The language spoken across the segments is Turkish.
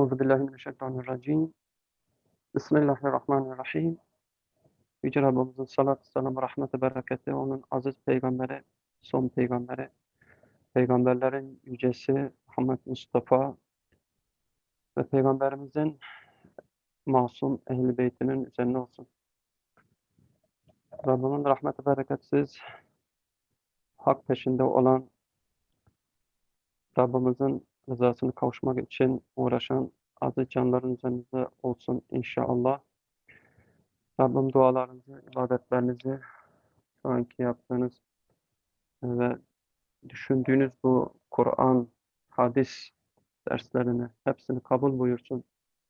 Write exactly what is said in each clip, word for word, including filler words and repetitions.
Euzubillahimineşşeytanirracim. Bismillahirrahmanirrahim. Yüce Rabbimizin salatü selamı, rahmeti, bereketi, onun aziz peygamberi, son peygamberi, peygamberlerin yücesi Muhammed Mustafa ve peygamberimizin masum ehl-i beytinin üzerine olsun. Rabbimin rahmeti, bereketsiz, hak peşinde olan, Rabbimizin rızasını kavuşmak için uğraşan aziz canların üzerinize olsun inşallah. Rabbim dualarınızı, ibadetlerinizi, şu anki yaptığınız ve düşündüğünüz bu Kur'an, hadis derslerini hepsini kabul buyursun.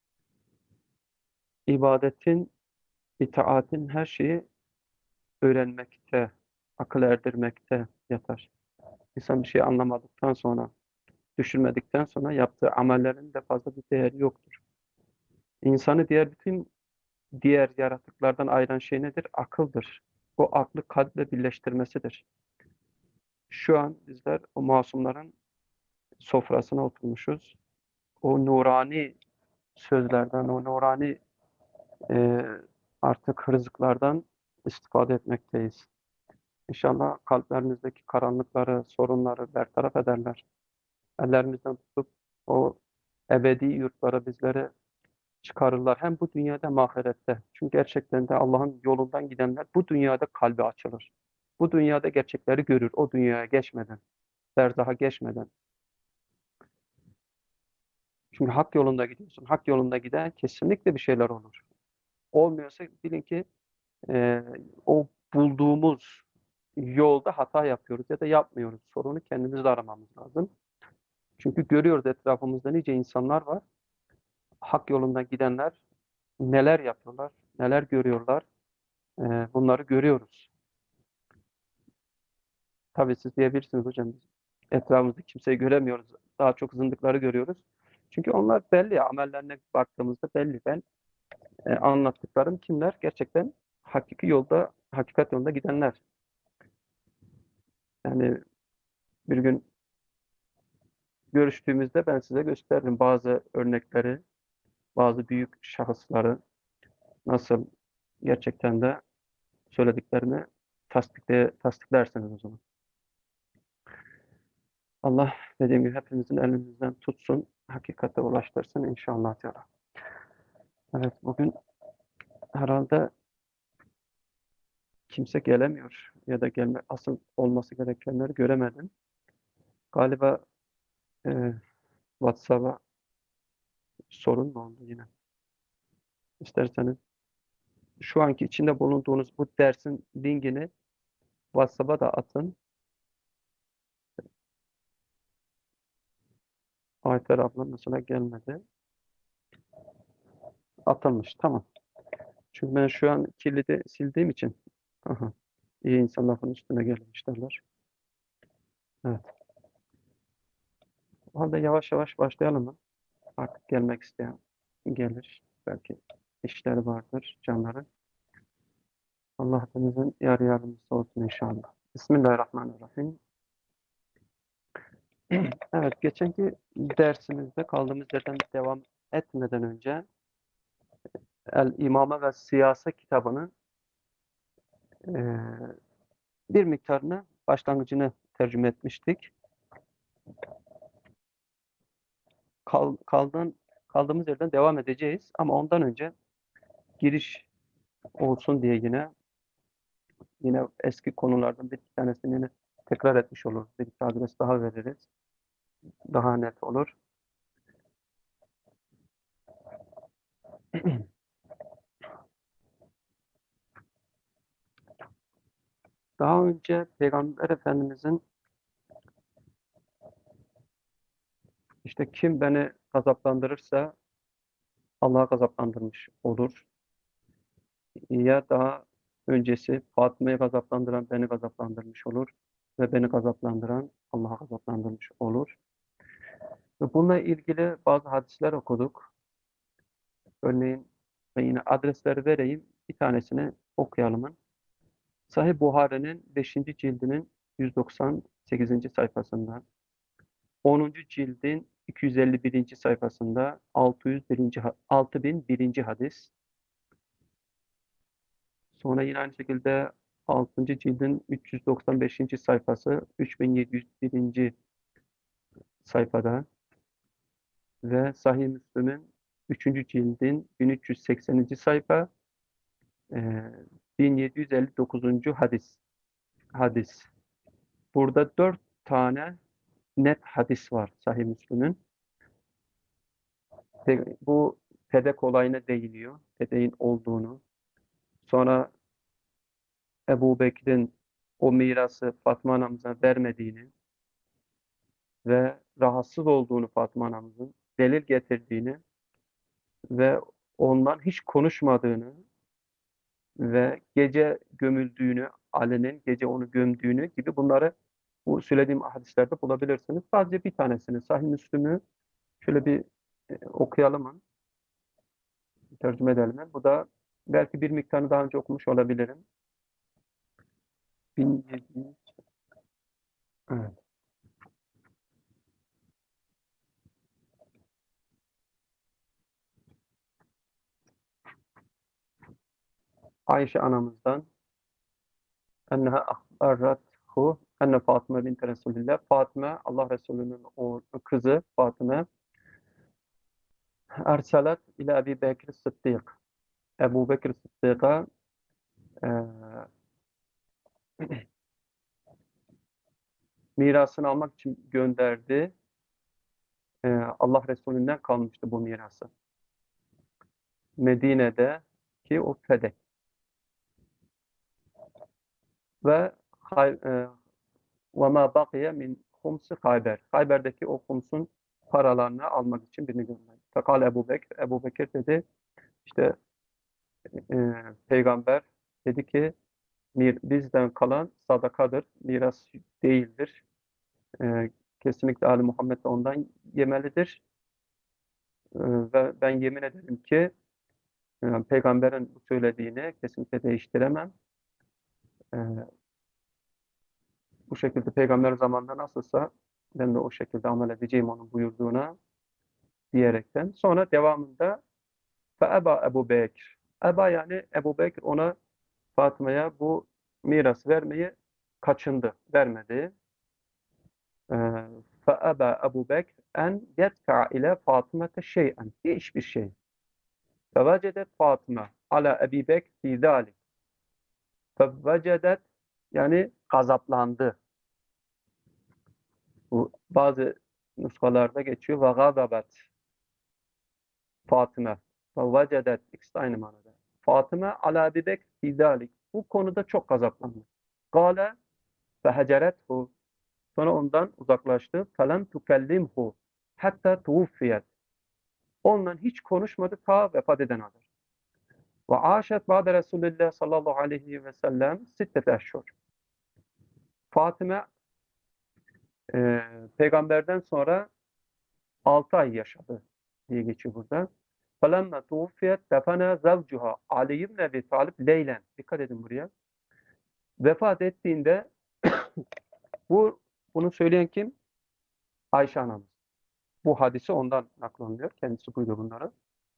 İbadetin, itaatin her şeyi öğrenmekte, akıl erdirmekte yatar. İnsan bir şey anlamadıktan sonra, düşünmedikten sonra yaptığı amellerin de fazla bir değeri yoktur. İnsanı diğer bütün diğer yaratıklardan ayıran şey nedir? Akıldır. O aklı kalple birleştirmesidir. Şu an bizler o masumların sofrasına oturmuşuz. O nurani sözlerden, o nurani e, artık rızıklardan istifade etmekteyiz. İnşallah kalplerimizdeki karanlıkları, sorunları bertaraf ederler. Ellerimizden tutup o ebedi yurtlara bizleri çıkarırlar. Hem bu dünyada hem ahirette. Çünkü gerçekten de Allah'ın yolundan gidenler bu dünyada kalbi açılır. Bu dünyada gerçekleri görür. O dünyaya geçmeden, berzaha geçmeden. Çünkü hak yolunda gidiyorsun. Hak yolunda giden kesinlikle bir şeyler olur. Olmuyorsa bilin ki e, o bulduğumuz yolda hata yapıyoruz ya da yapmıyoruz. Sorunu kendimizde aramamız lazım. Çünkü görüyoruz etrafımızda nice insanlar var. Hak yolundan gidenler neler yapıyorlar, neler görüyorlar. E, bunları görüyoruz. Tabii siz diyebilirsiniz hocam, biz etrafımızda kimseyi göremiyoruz. Daha çok zındıkları görüyoruz. Çünkü onlar belli. Amellerine baktığımızda belli. Ben e, anlattıklarım kimler? Gerçekten hakiki yolda, hakikat yolunda gidenler. Yani bir gün görüştüğümüzde ben size gösteririm bazı örnekleri, bazı büyük şahısları nasıl gerçekten de söylediklerini tasdikle, tasdiklersiniz o zaman. Allah dediğim gibi hepimizin elimizden tutsun, hakikate ulaştırsın inşallah Teala. Evet, bugün herhalde kimse gelemiyor ya da gelme, asıl olması gerekenleri göremedim. Galiba e, WhatsApp'a sorun mu oldu yine? İsterseniz şu anki içinde bulunduğunuz bu dersin linkini WhatsApp'a da atın. Ayfer abla mesela gelmedi. Atılmış. Tamam. Çünkü ben şu an kilidi sildiğim için. Aha. İyi insan lafın üstüne gelmiş derler. Evet. O halde yavaş yavaş başlayalım mı? Artık gelmek isteyen gelir. Belki işleri vardır canları. Allah hepimizin yar yardımcısı olsun inşallah. Bismillahirrahmanirrahim. Evet, geçenki dersimizde kaldığımız yerden devam etmeden önce El-İmame ve Siyase kitabının eee, bir miktarını, başlangıcını tercüme etmiştik. Kal, kaldığın, kaldığımız yerden devam edeceğiz ama ondan önce giriş olsun diye yine yine eski konulardan bir iki tanesini yine tekrar etmiş oluruz. Bir iki adres daha veririz. Daha net olur. Daha önce Peygamber Efendimizin işte kim beni gazaplandırırsa Allah'a gazaplandırmış olur. Ya daha öncesi Fatıma'yı gazaplandıran beni gazaplandırmış olur ve beni gazaplandıran Allah'a gazaplandırmış olur. Ve bununla ilgili bazı hadisler okuduk. Örneğin ben yine adresleri vereyim. Bir tanesini okuyalım. Sahih Buhari'nin beşinci cildinin yüz doksan sekizinci sayfasında, onuncu cildin iki yüz elli birinci sayfasında altı yüz birinci ha- altı bin birinci hadis. Sonra yine aynı şekilde altıncı cildin üç yüz doksan beşinci sayfası üç bin yedi yüz birinci sayfada ve Sahih Müslim'in üçüncü cildin bin üç yüz sekseninci sayfa e, bin yedi yüz elli dokuzuncu hadis. Hadis. Burada dört tane net hadis var Sahih Müslim'in. Pe- Bu Fedek olayına değiniyor. Fedeğin olduğunu. Sonra Ebu Bekir'in o mirası Fatma anamıza vermediğini ve rahatsız olduğunu Fatma anamızın delil getirdiğini ve ondan hiç konuşmadığını ve gece gömüldüğünü, Ali'nin gece onu gömdüğünü gibi bunları bu söylediğim hadislerde bulabilirsiniz. Sadece bir tanesini Sahih Müslim'ü şöyle bir e, okuyalım mı? Tercüme edelim mi? Bu da belki bir miktarını daha önce okumuş olabilirim. bin yedi yüz, evet. Ayşe anamızdan enneha ahbarathu enne Fatıma bint Resulillah. Fatıma Allah Resulü'nün o kızı Fatıma erselet ile Ebu Bekir Sıddık. Ebu Bekir Sıddık'a e, mirasını almak için gönderdi. E, Allah Resulü'nden kalmıştı bu mirası. Medine'de ki o Fedek ve hay, e, ve ma bakiye min humsi Hayber. Hayber'deki o humsun paralarını almak için birini gönderdi. Fekal Ebu Bekir. Ebu Bekir dedi işte e, peygamber dedi ki mir, bizden kalan sadakadır, miras değildir. E, kesinlikle Ali Muhammed de ondan yemelidir. E, ve ben yemin ederim ki e, peygamberin bu söylediğini kesinlikle değiştiremem. E, bu şekilde peygamber zamanında nasılsa ben de o şekilde amel edeceğim onun buyurduğuna diyerekten. Sonra devamında فَأَبَا Ebu Bekir. Eba yani Ebu Bekir ona Fatıma'ya bu miras vermeyi kaçındı, vermedi. Ee, فَأَبَا Ebu Bekir en yedfa'a ile Fatıma'te şey'en. Hiçbir şey. فَوَجَدَتْ Fatıma ala Ebi Bekir fî zâlik. فَوَجَدَتْ yani gazaplandı. Bu bazı nuskalarda geçiyor. وَغَضَبَتْ Fatıma. وَوَجَدَتْ ikisi de aynı manada. Fatıma ala Ebi Bekir fî zâlik. Bu konuda çok gazaplandı. Gâle fehecerethu. Sonra ondan uzaklaştı. Felem tukellimhu hatta tuvuffiyet. Onunla hiç konuşmadı ta vefat edene kadar. Ve aşet ba'de Resulullah sallallahu aleyhi ve sellem sittet eşhur. Fatıma e, peygamberden sonra altı ay yaşadı diye geçiyor burada. Felemme tuvuffiyet defene zavcuha Ali ibn Ebi Talib leylen. Dikkat edin buraya. Vefat ettiğinde bu bunu söyleyen kim? Ayşe anamız. Bu hadisi ondan naklanıyor. Kendisi buyuruyor bunları.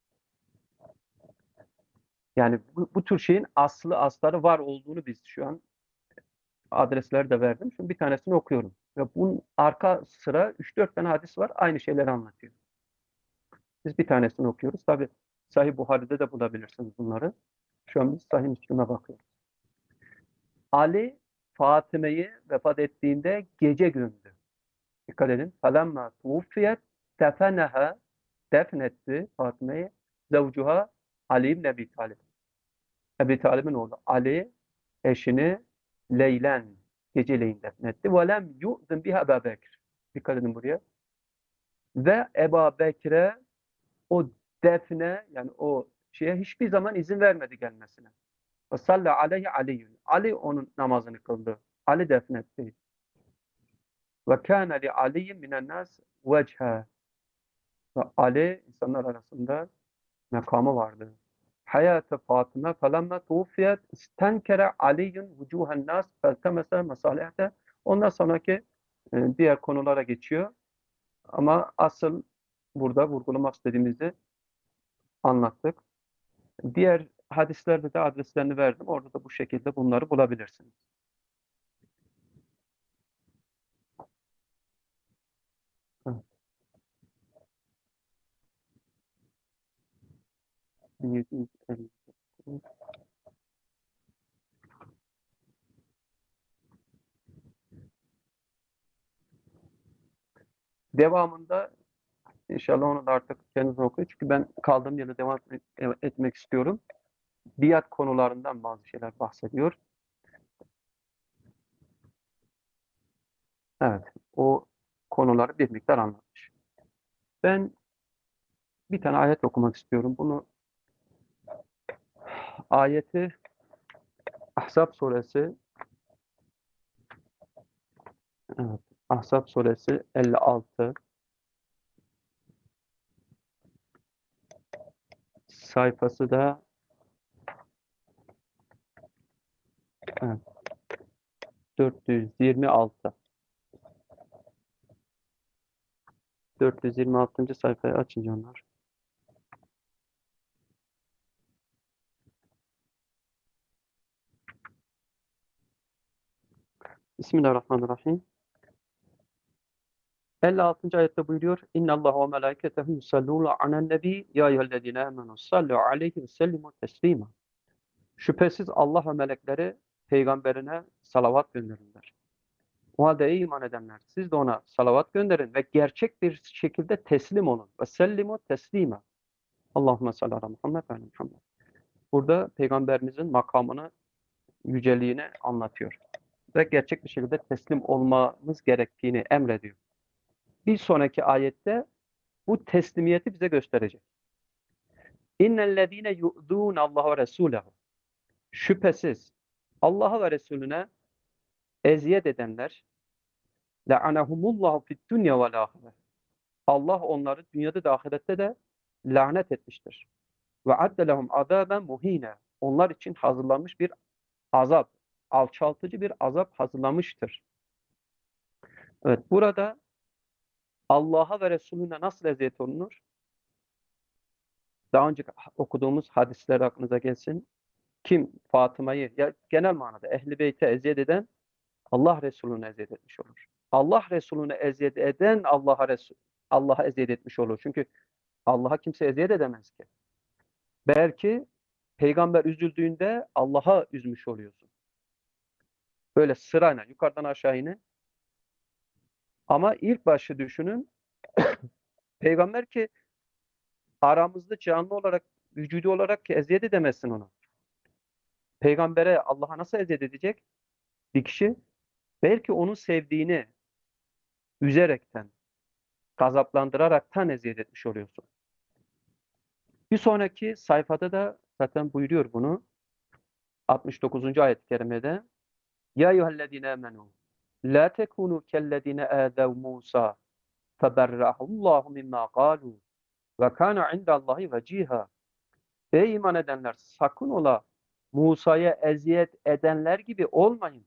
Yani bu, bu tür şeyin aslı astarı var olduğunu biz şu an adresleri de verdim. Şimdi bir tanesini okuyorum. Ve bunun arka sıra üç dört tane hadis var. Aynı şeyleri anlatıyor. Biz bir tanesini okuyoruz. Tabi Sahih Buhari'de de bulabilirsiniz bunları. Şu an biz Sahih Müslim'e bakıyoruz. Ali Fatime'yi vefat ettiğinde gece gömdü. Dikkat edin. Falemma tuvuffiyet defeneha defnetti Fatime'yi zavcuha Ali ibn Ebi Talib. Ebi Talib'in oğlu Ali eşini Leylen geceleyin defnetti. Ve lem yu'zin biha Ebu Bekir. Dikkat edin buraya. Ve Ebu Bekir'e o defne yani o şeye hiçbir zaman izin vermedi gelmesine. Ve salli aleyhi aliyyun. Ali onun namazını kıldı. Ali defnetti. Ve kâne li aliyyin minen nas vechha. Ve Ali insanlar arasında makamı vardı. Hayatı Fatıma felemma tuğfiyet istenkere aliyyun vucuhen nas feltemese mesalihte. Ondan sonraki e, diğer konulara geçiyor. Ama asıl burada vurgulamak istediğimizi anlattık. Diğer hadislerde de adreslerini verdim. Orada da bu şekilde bunları bulabilirsiniz. Evet. bin yüz elli. Devamında inşallah onu da artık kendiniz okuyun. Çünkü ben kaldığım yerde devam etmek, etmek istiyorum. Biat konularından bazı şeyler bahsediyor. Evet, o konuları bir miktar anlatmış. Ben bir tane ayet okumak istiyorum. Bunu ayeti Ahzab suresi, evet, Ahzab suresi elli altı, sayfası da evet, dört yüz yirmi altı. dört yüz yirmi altıncı sayfayı açın canlar. Bismillahirrahmanirrahim. elli altıncı ayette buyuruyor. İnnallâhe ve melâiketehu yusallûne alen nebî ya eyyühellezîne âmenû sallu aleyhi ve sellimu teslîmâ. Şüphesiz Allah ve melekleri peygamberine salavat gönderirler. O halde ey iman edenler siz de ona salavat gönderin ve gerçek bir şekilde teslim olun. Ve sellimu teslîmâ. Allahümme salli ala Muhammed ve ala Muhammed. Burada peygamberimizin makamını, yüceliğini anlatıyor. Ve gerçek bir şekilde teslim olmamız gerektiğini emrediyor. Bir sonraki ayette bu teslimiyeti bize gösterecek. İnnellezîne yu'dûne Allah ve Resûlehu. Şüphesiz Allah'a ve Resulüne eziyet edenler le'anehumullahu fid dünya vel ahire. Allah onları dünyada da ahirette de lanet etmiştir. Ve adde lehum azaben muhine. Onlar için hazırlanmış bir azap, alçaltıcı bir azap hazırlamıştır. Evet, burada Allah'a ve Resulüne nasıl eziyet olunur? Daha önce okuduğumuz hadisler aklınıza gelsin. Kim Fatıma'yı ya genel manada Ehl-i Beyt'e eziyet eden Allah Resulüne eziyet etmiş olur. Allah Resulüne eziyet eden Allah'a Resul Allah'a eziyet etmiş olur. Çünkü Allah'a kimse eziyet edemez ki. Belki peygamber üzüldüğünde Allah'a üzmüş oluyorsun. Böyle sırayla yukarıdan aşağı inin. Ama ilk başı düşünün. Peygamber ki aramızda canlı olarak, vücudu olarak ki eziyet edemezsin onu. Peygambere Allah'a nasıl eziyet edecek? Bir kişi belki onun sevdiğini üzerekten, gazaplandıraraktan eziyet etmiş oluyorsun. Bir sonraki sayfada da zaten buyuruyor bunu. altmış dokuzuncu ayet-i kerimede Ya eyyühellezine amenu la tekunu kellezine âzev Musa feberrahullahu mimma kalu ve kana indallahi veciha. Ey iman edenler sakın ola Musa'ya eziyet edenler gibi olmayın.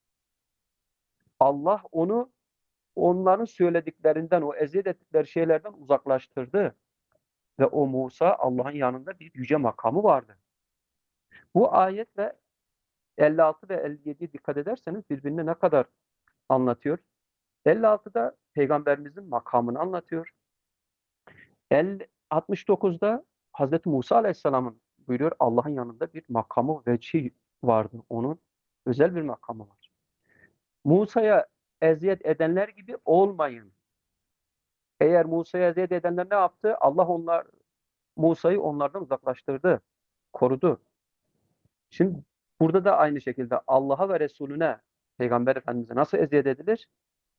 Allah onu onların söylediklerinden, o eziyet ettikleri şeylerden uzaklaştırdı. Ve o Musa Allah'ın yanında bir yüce makamı vardı. Bu ayetle elli altı ve elli yediye dikkat ederseniz birbirine ne kadar anlatıyor. elli altıda peygamberimizin makamını anlatıyor. elli, altmış dokuzda Hazreti Musa Aleyhisselam'ın buyuruyor Allah'ın yanında bir makamı vecihi vardı. Onun özel bir makamı var. Musa'ya eziyet edenler gibi olmayın. Eğer Musa'ya eziyet edenler ne yaptı? Allah onlar Musa'yı onlardan uzaklaştırdı, korudu. Şimdi burada da aynı şekilde Allah'a ve Resulüne, Peygamber Efendimiz'e nasıl eziyet edilir?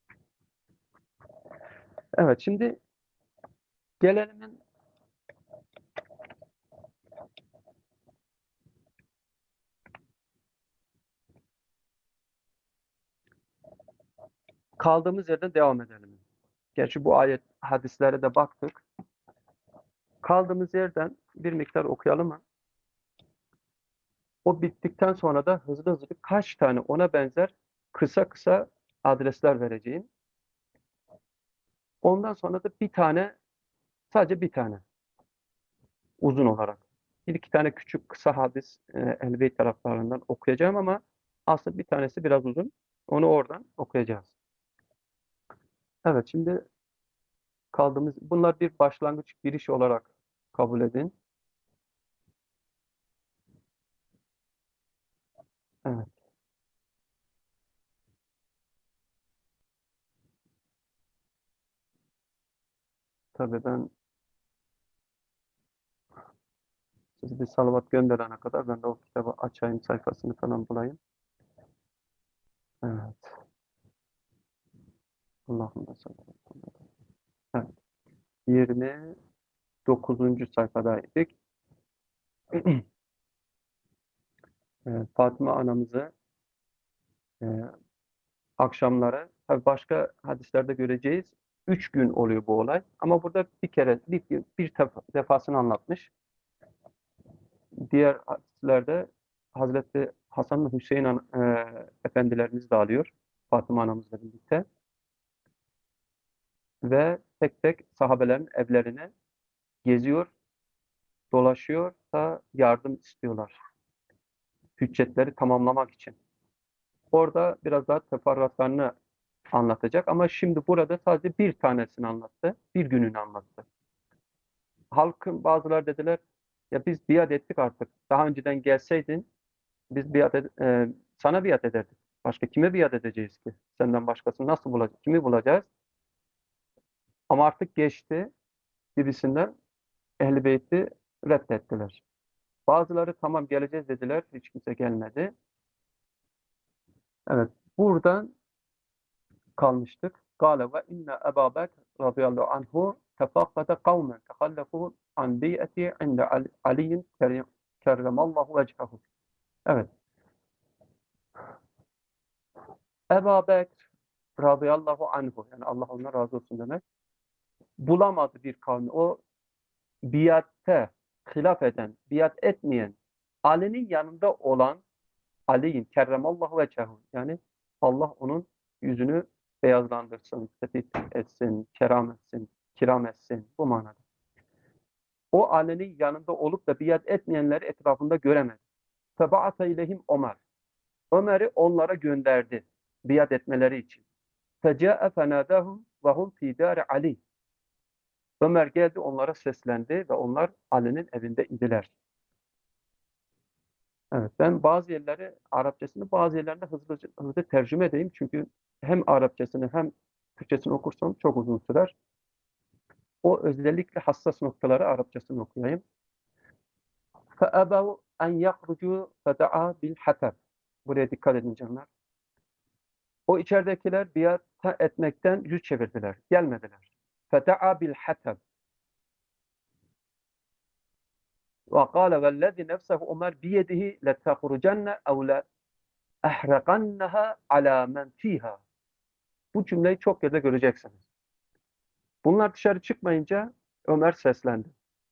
Evet, şimdi gelelim kaldığımız yerden devam edelim. Gerçi bu ayet hadislere de baktık. Kaldığımız yerden bir miktar okuyalım mı? O bittikten sonra da hızlı hızlı kaç tane ona benzer kısa kısa adresler vereceğim. Ondan sonra da bir tane, sadece bir tane uzun olarak. Bir iki tane küçük kısa hadis e, Ehl-i taraflarından okuyacağım ama aslında bir tanesi biraz uzun. Onu oradan okuyacağız. Evet, şimdi kaldığımız, bunlar bir başlangıç, giriş olarak kabul edin. Evet, tabii ben siz bir salavat gönderene kadar ben de o kitabı açayım, sayfasını falan bulayım. Evet, Allah'ım salli ala Muhammed. Evet, yirmi dokuzuncu sayfadaydık. Evet, Fatıma anamızı e, akşamları, tabii başka hadislerde göreceğiz. Üç gün oluyor bu olay. Ama burada bir kere, bir, bir tef- defasını anlatmış. Diğer hadislerde Hazreti Hasan ve Hüseyin an- e, efendilerimiz de alıyor. Fatıma anamızla birlikte. Ve tek tek sahabelerin evlerine geziyor, dolaşıyor da yardım istiyorlar. Hüccetleri tamamlamak için. Orada biraz daha teferruatlarını anlatacak ama şimdi burada sadece bir tanesini anlattı. Bir gününü anlattı. Halkın bazıları dediler ya biz biat ettik artık. Daha önceden gelseydin biz biat ed- e, sana biat ederdik. Başka kime biat edeceğiz ki? Senden başkasını nasıl bulacağız? Kimi bulacağız? Ama artık geçti gibisinden Ehl-i Beyt'i reddettiler. Bazıları tamam geleceğiz dediler. Hiç kimse gelmedi. Evet. Buradan kalmıştık. Kâle ve inne Ebâ Bekr radıyallahu anhu tefakkade kavmen tehallefû an biyeti inde Ali'in kerremallahu vecehu. Evet. Ebâ Bekr radıyallahu anhu, yani Allah ondan razı olsun demek, bulamadı bir kavmi. O biatte hilaf eden, biat etmeyen, Ali'nin yanında olan Ali'in kerremallahu vecehu, yani Allah onun yüzünü beyazlandırsın, tefit etsin, keram etsin, kiram etsin, bu manada. O Ali'nin yanında olup da biat etmeyenleri etrafında göremedi. Febaata ilehim Ömer. Ömer'i onlara gönderdi biat etmeleri için. Feca'e fenâdâhum ve hum fî dâri Ali. Ömer geldi, onlara seslendi ve onlar Ali'nin evinde idiler. Evet, ben bazı yerleri Arapçasını, bazı yerlerinde hızlı, hızlı tercüme edeyim. Çünkü hem Arapçasını hem Türkçesini okursam çok uzun sürer. O özellikle hassas noktaları Arapçasını okuyayım. فَأَبَوْا اَنْ يَخْرُجُوا فَدَعَا بِالْحَتَبِ. Buraya dikkat edin canlar. O içeridekiler biat etmekten yüz çevirdiler. Gelmediler. فَدَعَا بِالْحَتَبِ. وَقَالَ وَالَّذِي نَفْسَهُ Ömer بِيَدِهِ لَتَخْرُجَنَّ اَوْ لَأَحْرَقَنَّهَا عَلَى مَنْ ف۪يهَا. Bu cümleyi çok yerde göreceksiniz. Bunlar dışarı çıkmayınca Ömer seslendi.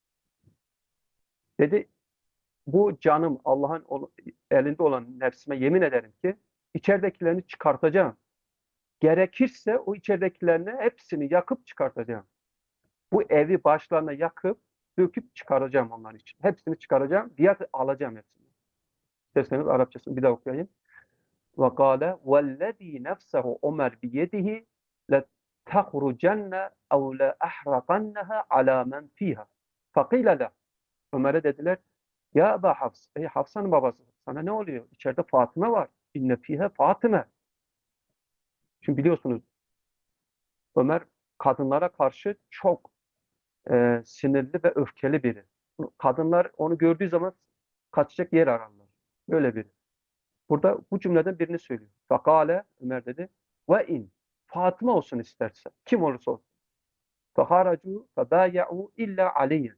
Dedi, bu canım Allah'ın elinde olan nefsime yemin ederim ki içeridekilerini çıkartacağım. Gerekirse o içeridekilerini hepsini yakıp çıkartacağım. Bu evi başlarına yakıp döküp çıkaracağım onlar için. Hepsini çıkaracağım. Biat alacağım hepsini. İsterseniz Arapçasını bir daha okuyayım. Ve kâle vellezî nefsehu Ömer biyedihi letehrucenne ev leahrakanneha alâ men fîhâ. Fakîle le. Ömer'e dediler, ya Ebu Hafs, ey Hafsa'nın babası, sana ne oluyor? İçeride Fatıma var. İnne fîhe Fatıma. Şimdi biliyorsunuz Ömer kadınlara karşı çok e, sinirli ve öfkeli biri. Kadınlar onu gördüğü zaman kaçacak yer ararlar. Böyle biri. Burada bu cümleden birini söylüyor. Fakale, Ömer dedi, ve in, Fatıma olsun isterse, kim olursa olsun. Feharacu febâye'u illa Aliyen.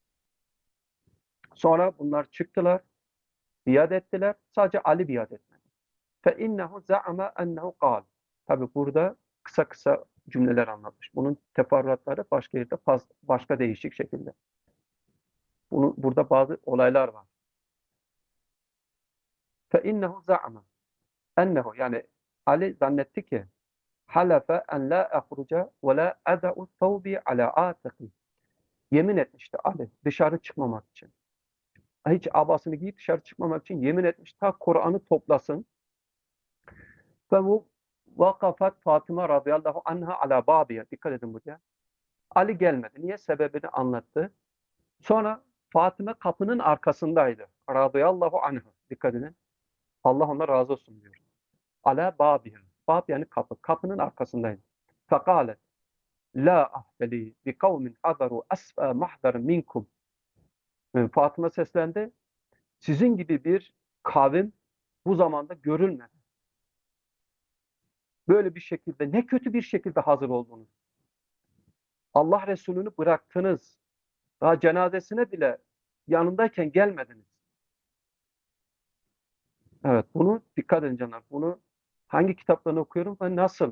Sonra bunlar çıktılar, biat ettiler, sadece Ali biat etmedi. Fe innehu za'ama ennehu kal. Tabi burada kısa kısa cümleler anlatmış. Bunun teferruatları başka yerde başka değişik şekilde. Bunun, burada bazı olaylar var. Fe innehu za'ama ennehu, yani Ali zannetti ki halefe en la ehruca ve la eda'u thawbi ala atiqi. Yemin etmişti Ali dışarı çıkmamak için. Hiç abasını giyip dışarı çıkmamak için yemin etmiş. Ta Kur'an'ı toplasın. Ve bu vakafat Fatıma radıyallahu anha ala babiye. Dikkat edin buraya. Ali gelmedi. Niye? Sebebini anlattı. Sonra Fatıma kapının arkasındaydı. Radıyallahu anha. Dikkat edin. Allah ona razı olsun diyor. Ala babiye. Bab yani kapı. Kapının arkasındaydı. Fekalet. La ahbeli bi kavmin hadaru asfa mahdar minkum. Fatıma seslendi. Sizin gibi bir kavim bu zamanda görülmedi. Böyle bir şekilde, ne kötü bir şekilde hazır oldunuz. Allah Resulü'nü bıraktınız. Daha cenazesine bile yanındayken gelmediniz. Evet, bunu dikkat edin canlar. Bunu hangi kitaplarını okuyorum ve nasıl?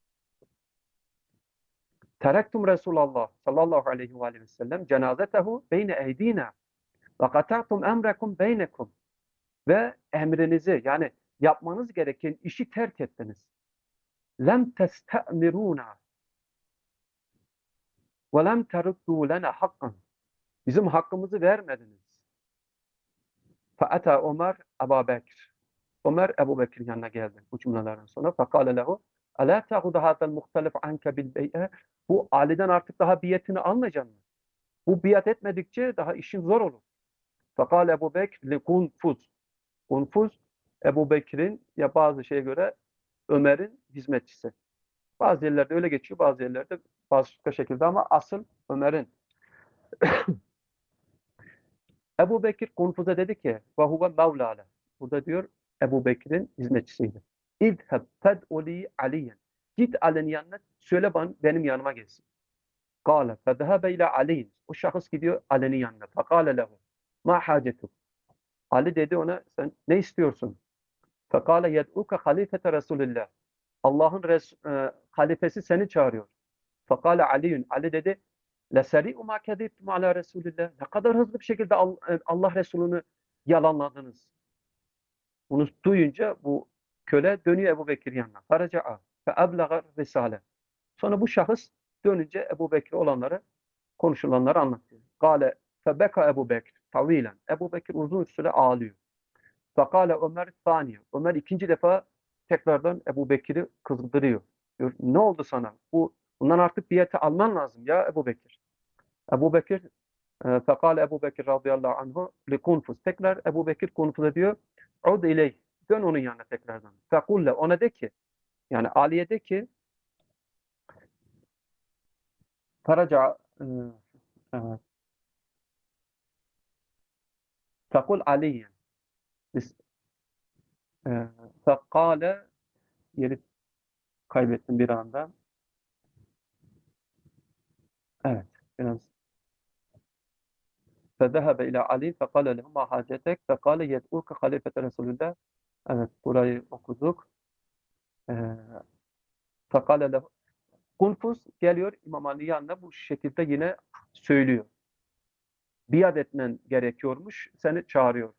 Terektum Resulallah sallallahu aleyhi ve aleyhi ve sellem cenazetehu beyne eydina ve kata'tum emrekum beynekum. Ve emrinizi, yani yapmanız gereken işi terk ettiniz. Lem teste'miruna ve lem teruddu lena hakkan. Bizim hakkımızı vermediniz. Fe'ata Ömer Ebu Bekir. Ömer Ebu Bekir'in yanına geldi bu cümlelerden sonra. Fekale lehu Alâ te'hudu hâzel muhtelif anke bil bey'e. Bu Ali'den artık daha biyetini almayacak mı? Bu biat etmedikçe daha işin zor olur. Fekale Ebu Bekir li kunfuz. Kunfuz Ebu Bekir'in ya bazı şeye göre Ömer'in hizmetçisi. Bazı yerlerde öyle geçiyor, bazı yerlerde başka şekilde ama asıl Ömer'in. Ebu Bekir Kunfuz'a dedi ki وَهُوَ مَوْلَالَ. Burada diyor Ebu Bekir'in hizmetçisiydi. اِذْهَبْ فَدْعُلِي عَلِيًّا. Git Ali'nin yanına, söyle bana, benim yanıma gelsin. قَالَ فَذَهَبَ اِلَى عَلِيٍّ. O şahıs gidiyor Ali'nin yanına. فَقَالَ لَهُ مَا حَاجَتُكَ. Ali dedi ona, sen ne istiyorsun? فَقَالَ يَدْعُكَ خَلِيفَةَ رَسُولِ اللّٰهِ. Allah'ın res, e, halifesi seni çağırıyor. فَقَالَ عَلِيٌّ. Ali dedi, لَسَرِعُ مَا كَذِبْتُمْ عَلَى رَسُولِ اللّٰهِ. Ne kadar hızlı bir şekilde Allah Resulü'nü yalanladınız. Bunu duyunca bu köle dönüyor Ebu Bekir yanına. فَرَجَعَ فَأَبْلَغَ risale. Sonra bu şahıs dönünce Ebu Bekir olanları, konuşulanları anlatıyor. قَالَ فَبَكَ Ebu Bekir tavilen. Ebu Bekir uzun süre ağlıyor. فَقَالَ Ömer ثَانِيَ. Ömer ikinci defa tekrardan Ebu Bekir'i kızdırıyor. Diyor, ne oldu sana? Bu, bundan artık biyeti alman lazım ya Ebu Bekir. Ebu Bekir فَقَالَ Ebu Bekir radıyallahu anhu لِكُنْفُسْ. Tekrar Ebu Bekir Kunfuz'a diyor, عُدْ اِلَيْهِ. Dön onun yanına tekrardan. فَقُلَّ. Ona de ki, yani Ali'ye de ki, فَرَجَعَ فَقُلْ عَلِيًّا. فَقَالَ. Yeri kaybettim bir anda. Evet, biraz. فَذَهَبَ إِلَى عَلِيٍّ فَقَالَ لَهُ مَا حَاجَتَكَ فَقَالَ يَدْعُوكَ خَلِيفَةَ رَسُولِ اللّٰهِ. Evet, burayı okuduk. فَقَالَ لَهُ. Kunfuz geliyor İmam Ali'nin yanına, bu şekilde yine söylüyor. Biat etmen gerekiyormuş, seni çağırıyor.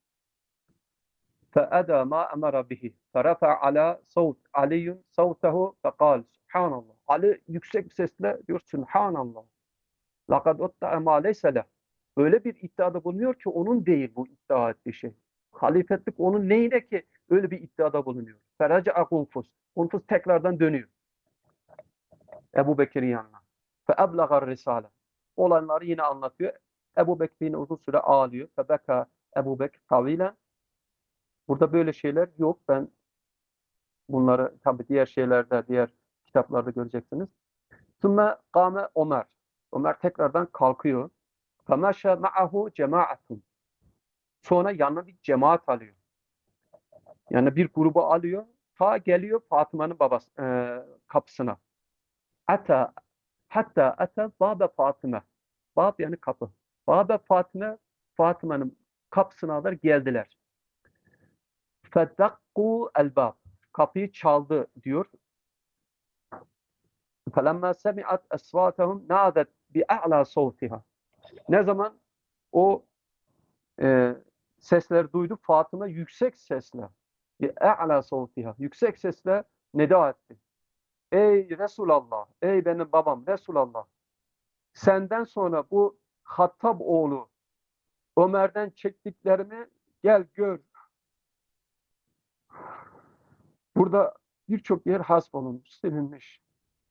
فَأَدَى مَا أَمَرَ بِهِ فَرَفَعَ عَلَى صَوْتِ عَلِيٌّ صَوْتَهُ فَقَالَ Subhanallah. Ali yüksek bir sesle diyor, Subhanallah. لَقَدْ اُتَّعَ مَا لَيْسَ لَهُ. Öyle bir iddiada bulunuyor ki onun değil bu iddia ettiği şey. Halifetlik onun neyine ki öyle bir iddiada bulunuyor. فَرَجَعَ Kunfuz. Kunfuz tekrardan dönüyor Ebu Bekir'in yanına. فَأَبْلَغَ الرِّسَالَ. Olanları yine anlatıyor. Ebu Bekir yine uzun süre ağlıyor. فَبَكَى Ebu Bekir tavilen. Burada böyle şeyler yok. Ben bunları tabii diğer şeylerde, diğer kitaplarda göreceksiniz. ثُمَّ قَامَ Ömer. Ömer tekrardan kalkıyor. فَمَشَى مَعَهُ جَمَاعَةٌ. Sonra yanına bir cemaat alıyor. Yani bir grubu alıyor. Ta geliyor Fatıma'nın babası, e, kapısına. Ata hatta ata Baba Fatıma. Bab yani kapı. Baba Fatıma, Fatıma'nın kapısına kadar geldiler. Feddakku el-bab. Kapıyı çaldı diyor. Felemma semi'at esvatahum nâdet bi'a'lâ savtiha. Ne zaman o e, sesleri duydu, Fatıma yüksek sesle bi'a'lâ savtiha. Yüksek sesle nida etti. ey Resulallah, ey benim babam Resulallah, senden sonra bu Hattab oğlu Ömer'den çektiklerimi gel gör. Burada birçok yer hasbolunmuş, silinmiş.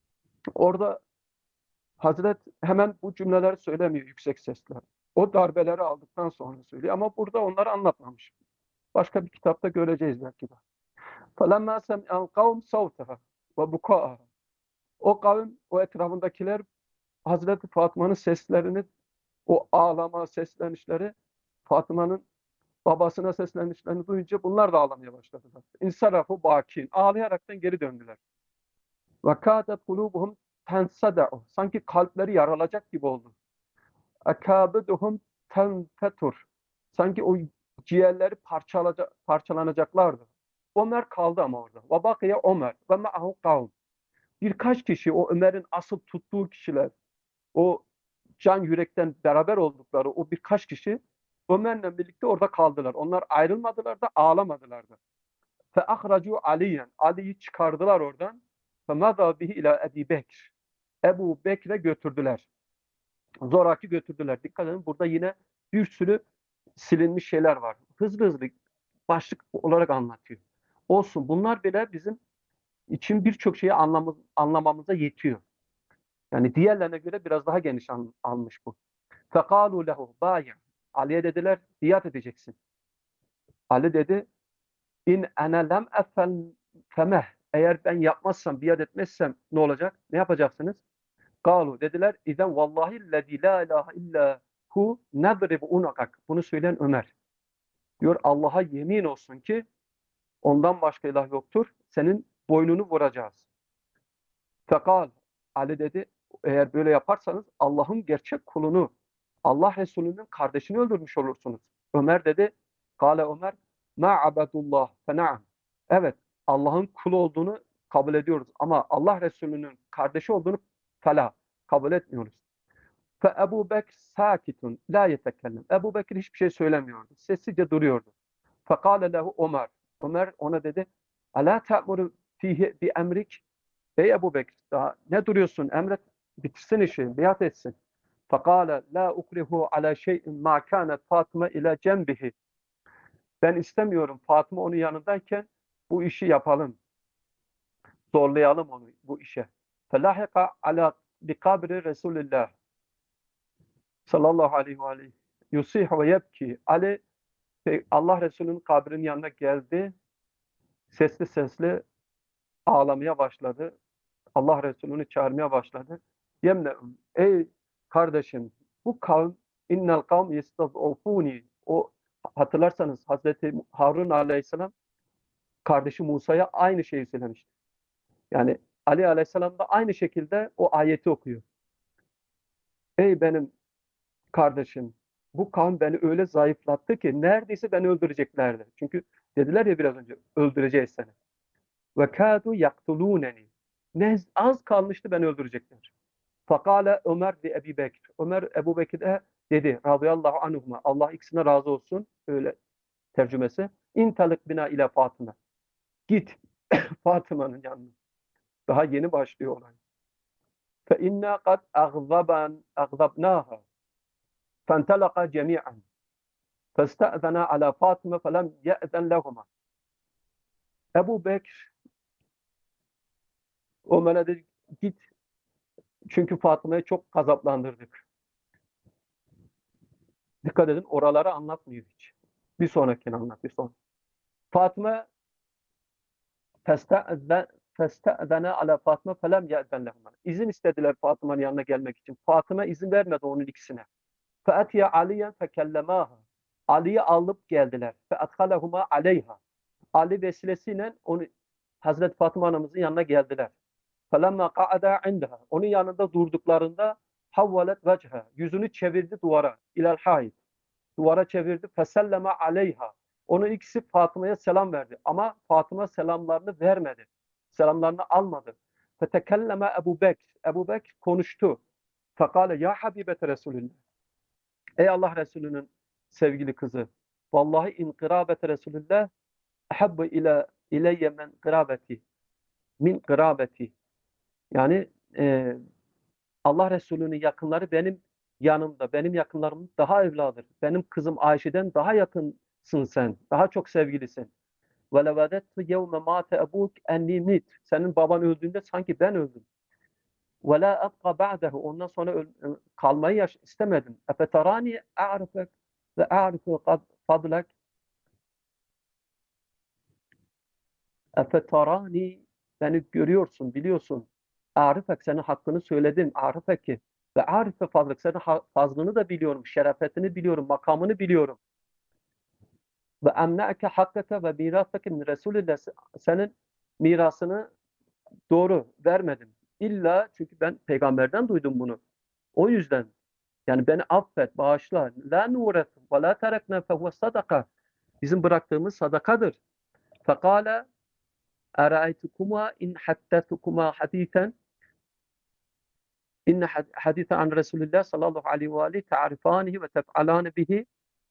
Orada Hazret hemen bu cümleleri söylemiyor yüksek sesle. O darbeleri aldıktan sonra söylüyor ama burada onları anlatmamış. Başka bir kitapta göreceğiz belki de. فَلَمَّا سَمْعَ الْقَوْمْ صَوْتَهَا وَبُكَاءَهَا. O kavim, o etrafındakiler Hazreti Fatıma'nın seslerini, o ağlama seslenişleri, Fatıma'nın babasına seslenişlerini duyunca bunlar da ağlamaya başladılar. İnsarafu bakin. Ağlayaraktan geri döndüler. وَكَادَتْ قُلُوبُهُمْ تَنْسَدَعُ. Sanki kalpleri yaralacak gibi oldu. اَكَابِدُهُمْ تَنْفَتُرْ. Sanki o ciğerleri parçalanacaklardı. Ömer kaldı ama orada. وَبَقِيَ Ömer وَمَعَهُ قَوْمٌ. Birkaç kişi, o Ömer'in asıl tuttuğu kişiler, o can yürekten beraber oldukları o birkaç kişi Ömer'le birlikte orada kaldılar. Onlar ayrılmadılar da ağlamadılar da. فَاَخْرَجُوا عَلِيًّا. Ali'yi çıkardılar oradan. فَمَذَا بِهِ اِلَى Ebi Bekir. Ebu Bekir'e götürdüler. Zoraki götürdüler. Dikkat edin, burada yine bir sürü silinmiş şeyler var. Hızlı hızlı başlık olarak anlatıyor. Olsun, bunlar bile bizim için birçok şeyi anlamamız, anlamamıza yetiyor. Yani diğerlerine göre biraz daha geniş an, almış bu. فَقَالُوا لَهُ بَايَعْ. Ali'ye dediler, biat edeceksin. Ali dedi, in ene lem efel femeh. Eğer ben yapmazsam, biat etmezsem ne olacak? Ne yapacaksınız? Galu dediler, izen vallahi lezî la ilahe illa hu nedribu unakak. Bunu söyleyen Ömer. Diyor, Allah'a yemin olsun ki ondan başka ilah yoktur. Senin boynunu vuracağız. Fekal, Ali dedi, eğer böyle yaparsanız Allah'ın gerçek kulunu, Allah Resulü'nün kardeşini öldürmüş olursunuz. Ömer dedi, Kale Ömer, ma abedullah fena'am. Evet, Allah'ın kulu olduğunu kabul ediyoruz ama Allah Resulü'nün kardeşi olduğunu fela kabul etmiyoruz. Fe Ebu Bekir sakitun la yetekellem. Ebu Bekir hiçbir şey söylemiyordu. Sessizce duruyordu. Fekale lehu Ömer. Ömer ona dedi, Ala te'muru fihi bi emrik. Ey Ebu Bekir, daha ne duruyorsun? Emret, bitirsin işi, biat etsin. Fekale la ukrihu ala şeyin ma kânet Fatıma ile cembihi. Ben istemiyorum, Fatıma onun yanındayken bu işi yapalım. Zorlayalım onu bu işe. Felahika ala bi kabri Resulillah sallallahu aleyhi ve aleyhi yusih ve yebki. Ali Allah Resulü'nün kabrinin yanına geldi. Sesli sesli ağlamaya başladı. Allah Resulü'nü çağırmaya başladı. Yemne'um. Ey kardeşim, bu kavm innel kavm yestaz'ufuni. O, hatırlarsanız Hazreti Harun Aleyhisselam kardeşi Musa'ya aynı şeyi söylemişti. Yani Ali Aleyhisselam da aynı şekilde o ayeti okuyor. Ey benim kardeşim, bu kavm beni öyle zayıflattı ki neredeyse beni öldüreceklerdi. Çünkü dediler ya biraz önce, öldüreceğiz seni. Ve kâdu yaktulûneni. Ne az kalmıştı, beni öldürecekler. Fakale Ömer di Ebi Bekir. Ömer Ebu Bekir'e dedi, radıyallahu anhuma, Allah ikisine razı olsun, öyle tercümesi. İntalik bina ile Fatıma. Git Fatıma'nın yanına. Daha yeni başlıyor olay. Fe inna kad agzaban agzabnaha. Fentelaka cemi'an. Festa'zena ala Fatıma felem ye'zen lehuma. Ebu Bekir Ömer'e dedi, git, çünkü Fatıma'yı çok gazaplandırdık. Dikkat edin, oraları anlatmıyor hiç. Bir sonrakini anlatıyor sonra. Fatıma festa'zene ala Fatıma felem ye'zen lehuma. İzin istediler Fatıma'nın yanına gelmek için. Fatıma izin vermedi onun ikisine. Fe'atiye Aliyen fekellemaha. Ali'yi alıp geldiler. Fe'adhalehuma aleyha. Ali vesilesiyle onu, Hazreti Fatıma anamızın yanına geldiler. Felemma qa'ada indaha. Onun yanında durduklarında havvalet vechha. Yüzünü çevirdi duvara. İlel haid. Duvara çevirdi. Feselleme aleyha. Onun ikisi Fatıma'ya selam verdi. Ama Fatıma selamlarını vermedi. Selamlarını almadı. Fetekelleme Ebu Bekir. Ebu Bekir konuştu. Fekale ya Habibete Resulillah. Ey Allah Resulü'nün sevgili kızı. Vallahi in kırabete Resulillah ehabbu ile ileyye men kırabeti. Min kırabeti. Yani e, Allah Resulü'nün yakınları benim yanımda, benim yakınlarım daha evladır. Benim kızım Ayşe'den daha yakınsın sen, daha çok sevgilisin. وَلَوْ وَدَدْتُ يَوْمَ مَاتَ أَبُوكَ اَنِّي مِتْ. Senin baban öldüğünde sanki ben öldüm. وَلَا أَبْقَ بَعْدَهُ. Ondan sonra öl- kalmayı yaş- istemedim. اَفَتَرَانِي أَعْرِفَكَ وَأَعْرِفُ فَضْلَكَ. اَفَتَرَانِي. Beni görüyorsun, biliyorsun. Arifek, senin hakkını söyledim. Arifeki. Ve arife fazlık. Senin ha- fazlını da biliyorum. Şerefetini biliyorum. Makamını biliyorum. Ve emna'ke hakkaka ve mirasake min Resulillah. Senin mirasını doğru vermedim. İlla çünkü ben peygamberden duydum bunu. O yüzden yani beni affet, bağışla. La nuret ve la terekne fehuve sadaka. Bizim bıraktığımız sadakadır. Fekale ere'aytukuma in haddetukuma hadithen inne hadithe an Resulillah sallallahu aleyhi ve aleyhi ta'rifanihi ve tef'alani bihi.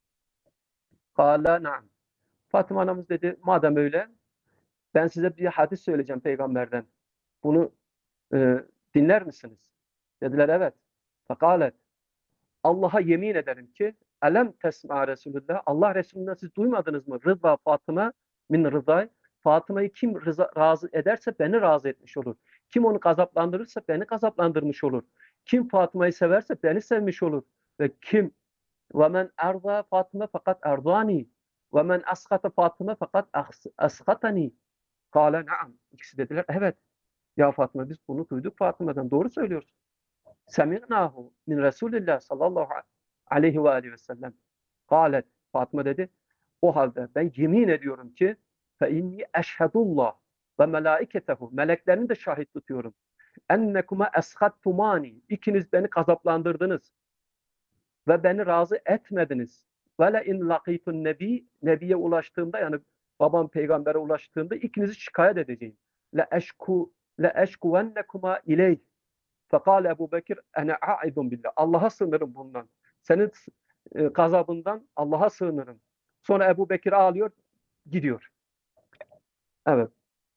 Kale na'am. Fatıma anamız dedi, madem öyle ben size bir hadis söyleyeceğim peygamberden. Bunu e, dinler misiniz? Dediler evet. Fekalet. Allah'a yemin ederim ki elem tesma Resulullah. Allah Resulü'nden siz duymadınız mı? Rıza Fatıma min rızay. Fatıma'yı kim rıza, razı ederse beni razı etmiş olur. Kim onu gazaplandırırsa beni gazaplandırmış olur. Kim Fatıma'yı severse beni sevmiş olur. Ve kim ve men erza Fatıma fakat erdani ve men askata Fatıma fakat askatani. Kale naam. İkisi dediler evet. Ya Fatıma biz bunu duyduk Fatıma'dan. Doğru söylüyorsun. Semi'nahu min Resulillah sallallahu aleyhi ve aleyhi ve sellem. Kalet. Fatıma dedi. O halde ben yemin ediyorum ki fe inni eşhedullah ve melaiketehu. Meleklerini de şahit tutuyorum. Ennekuma eshattumani. İkiniz beni gazaplandırdınız ve beni razı etmediniz. Ve le in lakitun nebi. Nebiye ulaştığımda yani babam peygambere ulaştığında ikinizi şikayet edeceğim. Le eşku le eşkuvennekuma ileyh. Fekale Ebu Bekir ene a'idun billah. Allah'a sığınırım bundan. Senin e, gazabından Allah'a sığınırım. Sonra Ebu Bekir ağlıyor, gidiyor. Evet.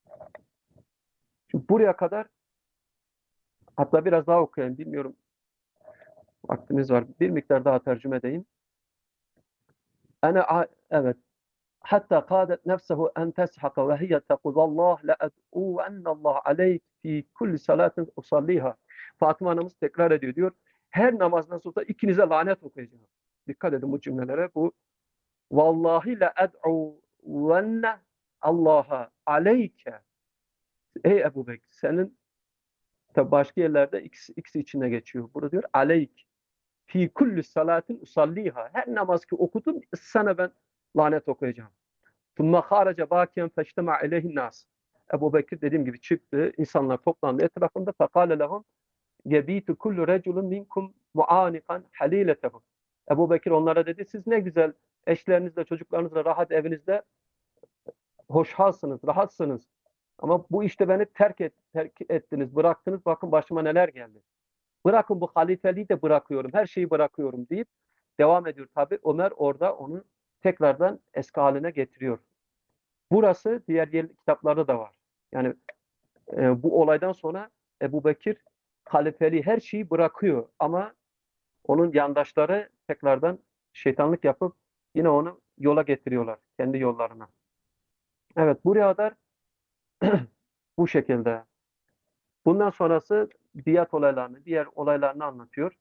Şimdi buraya kadar hatta biraz daha okuyayım. Bilmiyorum vaktimiz var. Bir miktar daha tercüme edeyim. Ene evet. Hatta kadet nefsehu en teshaka ve hiye tekul vallah la ed'u ennallah aleyk fi kulli salatin usalliha. Fatıma anamız tekrar ediyor diyor. Her namazdan sonra ikinize lanet okuyacağım. Dikkat edin bu cümlelere. Bu vallahi la ed'u venne Allah'a aleyke. Ey Ebu Bekir senin tabi başka yerlerde ikisi, ikisi içine geçiyor. Burada diyor aleyk fi kulli salatin usalliha. Her namaz ki okudum sana ben lanet okuyacağım. ثُمَّ خَارَجَ بَاكِيًا فَاجْتَمَعَ اِلَيْهِ النَّاسِ. Ebu Bekir dediğim gibi çıktı. İnsanlar toplandı etrafında. فَقَالَ لَهُمْ يَب۪يتُ كُلُّ رَجُلٌ مِنْكُمْ مُعَانِقًا حَل۪يلَتَهُ. Ebu Bekir onlara dedi siz ne güzel eşlerinizle çocuklarınızla rahat evinizde hoşhalsınız, rahatsınız. Ama bu işte beni terk, et, terk ettiniz, bıraktınız. Bakın başıma neler geldi. Bırakın bu halifeliği de bırakıyorum. Her şeyi bırakıyorum deyip devam ediyor. Tabi Ömer orada onu tekrardan eski haline getiriyor. Burası diğer yer, kitaplarda da var. Yani e, bu olaydan sonra Ebu Bekir halifeliği her şeyi bırakıyor. Ama onun yandaşları tekrardan şeytanlık yapıp yine onu yola getiriyorlar. Kendi yollarına. Evet buraya kadar bu şekilde. Bundan sonrası biat olaylarını, diğer olaylarını anlatıyor.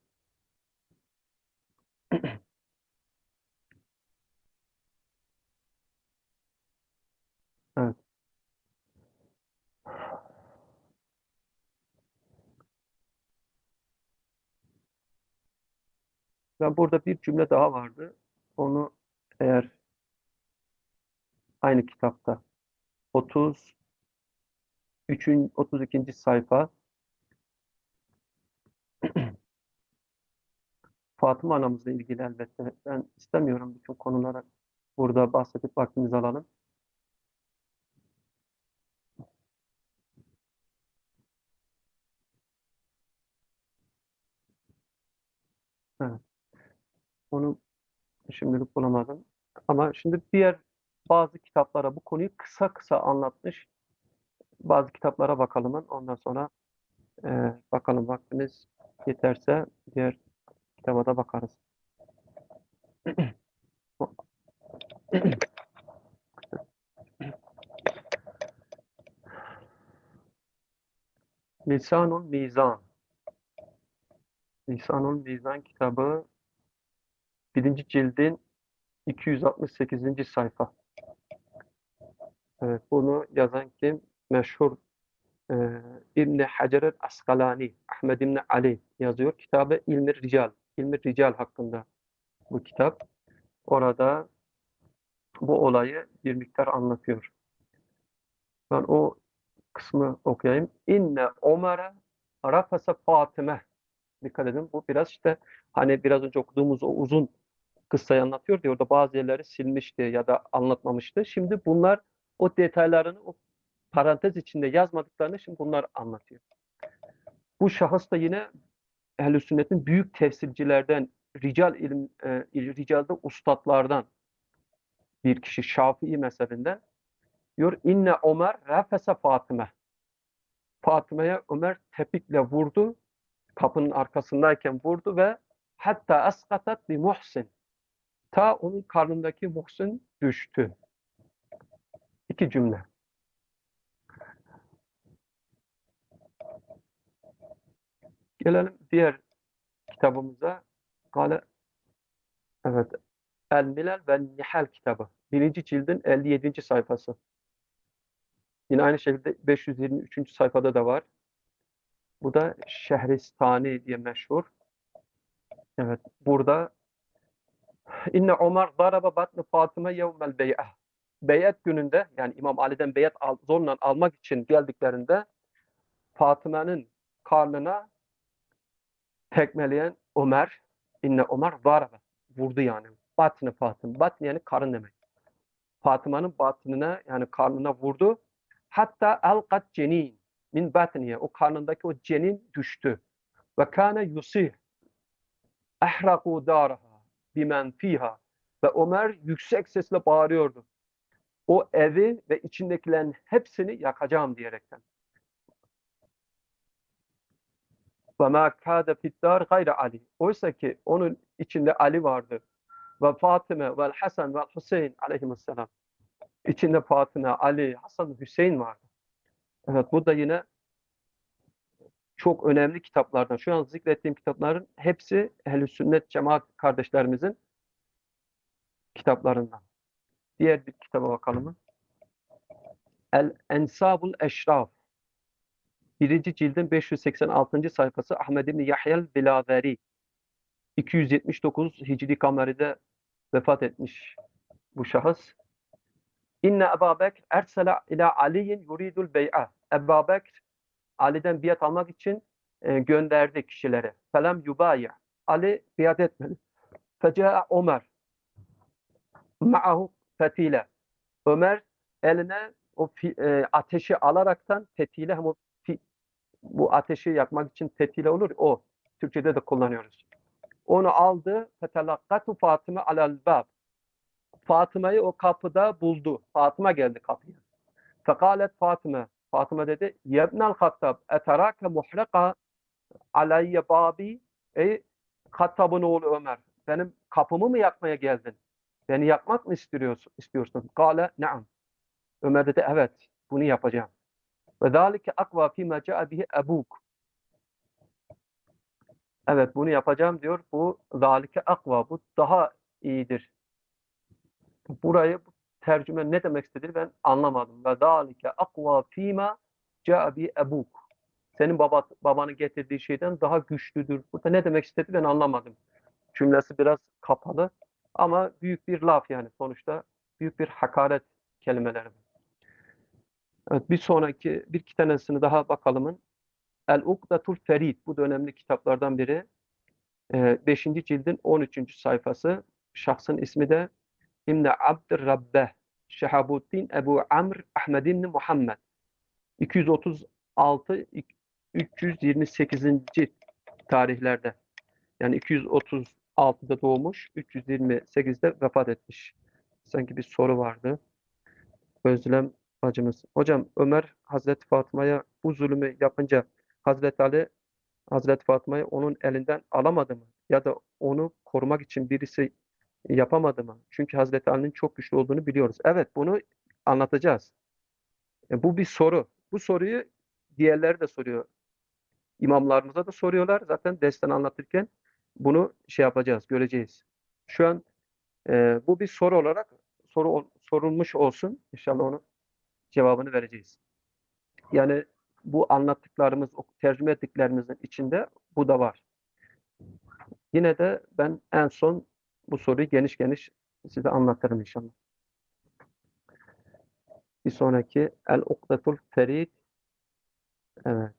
Evet. Ve burada bir cümle daha vardı. Onu eğer aynı kitapta otuz üçün otuz ikinci sayfa Fatıma anamızla ilgili elbette. Ben istemiyorum bütün konulara burada bahsedip vaktimizi alalım. Evet. Onu şimdilik bulamadım. Ama şimdi diğer bazı kitaplara bu konuyu kısa kısa anlatmış. Bazı kitaplara bakalım. Ondan sonra Ee, bakalım vaktimiz yeterse diğer kitaba da bakarız. Lisanul Mizan. Lisanul Mizan kitabı birinci cildin iki yüz altmış sekizinci sayfa. Evet, bunu yazan kim? Meşhur e, İbn-i Hacer el-Askalani, Ahmed İbn Ali yazıyor. Kitabı İlmi Rical. İlmi Rical hakkında bu kitap. Orada bu olayı bir miktar anlatıyor. Ben o kısmı okuyayım. İnne Ömer'e rafese Fatime. Dikkat edin. Bu biraz işte hani biraz önce okuduğumuz o uzun kıssayı anlatıyor diyor. Orada bazı yerleri silmişti ya da anlatmamıştı. Şimdi bunlar o detaylarını o parantez içinde yazmadıklarını şimdi bunlar anlatıyor. Bu şahıs da yine Ehl-i Sünnet'in büyük tefsircilerden, rical ilim, e, ricalde ustadlardan bir kişi Şafii mezhebinden diyor inne Ömer rafese Fatime. Fatime'ye Ömer tepikle vurdu. Kapının arkasındayken vurdu ve hatta eskatat bi Muhsin. Ta onun karnındaki Muhsin düştü. İki cümle. Gelelim diğer kitabımıza. Kale, evet. El Milal ve Nihal kitabı. Birinci cildin elli yedinci sayfası. Yine aynı şekilde beş yüz yirmi üçüncü sayfada da var. Bu da Şehristani diye meşhur. Evet. Burada İnne Ömer daraba batni Fatıma yevmel bey'ah. Beyat gününde yani İmam Ali'den beyat al, zorla almak için geldiklerinde Fatıma'nın karnına tekmeleyen Ömer İnne Ömer daraba. Vurdu yani. Batni Fatıma. Batni yani karın demek. Fatıma'nın batnına yani karnına vurdu. Hatta alqat cenin min batniye. O karnındaki o cenin düştü. Ve kâne yusih ehraku daraha bimen fiha. Ve Ömer yüksek sesle bağırıyordu. O evi ve içindekilerin hepsini yakacağım diyerekten. Ve mâ kâde fiddâr gayre Ali. Oysa ki onun içinde Ali vardı. Ve Fatıma ve Hasan ve Hüseyin aleyhisselam. İçinde Fatıma, Ali, Hasan, Hüseyin vardı. Evet bu da yine çok önemli kitaplardan. Şu an zikrettiğim kitapların hepsi Ehl-i Sünnet cemaat kardeşlerimizin kitaplarından. Diğer bir kitaba bakalım. El Ensabul Eşraf. Birinci cildin beş yüz seksen altıncı sayfası Ahmed İbni Yahya'l Bilaveri. iki yüz yetmiş dokuz Hicri kameride vefat etmiş bu şahıs. İnne Ebu Bekr ersele ila Aliyin yuridul bey'a. Ebu Bekr Ali'den biat almak için e, gönderdi kişileri. Felem yubaya. Ali biat etmedi. Feca'a Ömer ma'ahu fetile. Ömer eline o e, ateşi alaraktan fetile hem o fi, bu ateşi yakmak için fetile olur o. Türkçede de kullanıyoruz. Onu aldı. Fetelakkatu Fatıma alel bab. Fatıma'yı o kapıda buldu. Fatıma geldi kapıya. Fekalet Fatıma. Fatıma dedi, Yebnel Hattab eterake muhrika aleyye babi. Ey Hattab'ın oğlu Ömer. Benim kapımı mı yakmaya geldin? Beni yakmak mı istiyorsun? istiyorsun? Kale ne'am. Ömer dedi, evet bunu yapacağım. Ve zâlike akva fîmâ câe bihi ebûk. Evet bunu yapacağım diyor. Bu zâlike akva. Bu daha iyidir. Burayı tercüme ne demek istediğini ben anlamadım. Ve zâlike akva fîmâ câe bihi ebûk. Senin baba, babanın getirdiği şeyden daha güçlüdür. Burada ne demek istedi ben anlamadım. Cümlesi biraz kapalı ama büyük bir laf yani sonuçta büyük bir hakaret kelimeleri. Evet, bir sonraki bir iki tanesini daha bakalımın. El-Ukdatul Ferid bu da önemli kitaplardan biri. Ee, beşinci cildin on üçüncü sayfası. Şahsın ismi de İbn Abdurrabbeh Şehabuddin Ebu Amr Ahmed İbni Muhammed. iki yüz otuz altı üç yüz yirmi sekizinci tarihlerde. Yani iki yüz otuz altıda doğmuş, üç yüz yirmi sekizde vefat etmiş. Sanki bir soru vardı. Özlem bacımız. Hocam Ömer Hazreti Fatıma'ya bu zulmü yapınca Hazreti Ali Hazreti Fatma'yı onun elinden alamadı mı? Ya da onu korumak için birisi yapamadı mı? Çünkü Hazreti Ali'nin çok güçlü olduğunu biliyoruz. Evet, bunu anlatacağız. E, bu bir soru. Bu soruyu diğerleri de soruyor. İmamlarımıza da soruyorlar. Zaten destan anlatırken bunu şey yapacağız, göreceğiz. Şu an e, bu bir soru olarak soru sorulmuş olsun. İnşallah onun cevabını vereceğiz. Yani bu anlattıklarımız, o tercüme ettiklerimizin içinde bu da var. Yine de ben en son bu soruyu geniş geniş size anlatırım inşallah. Bir sonraki El-Ukdetul Ferid. Evet.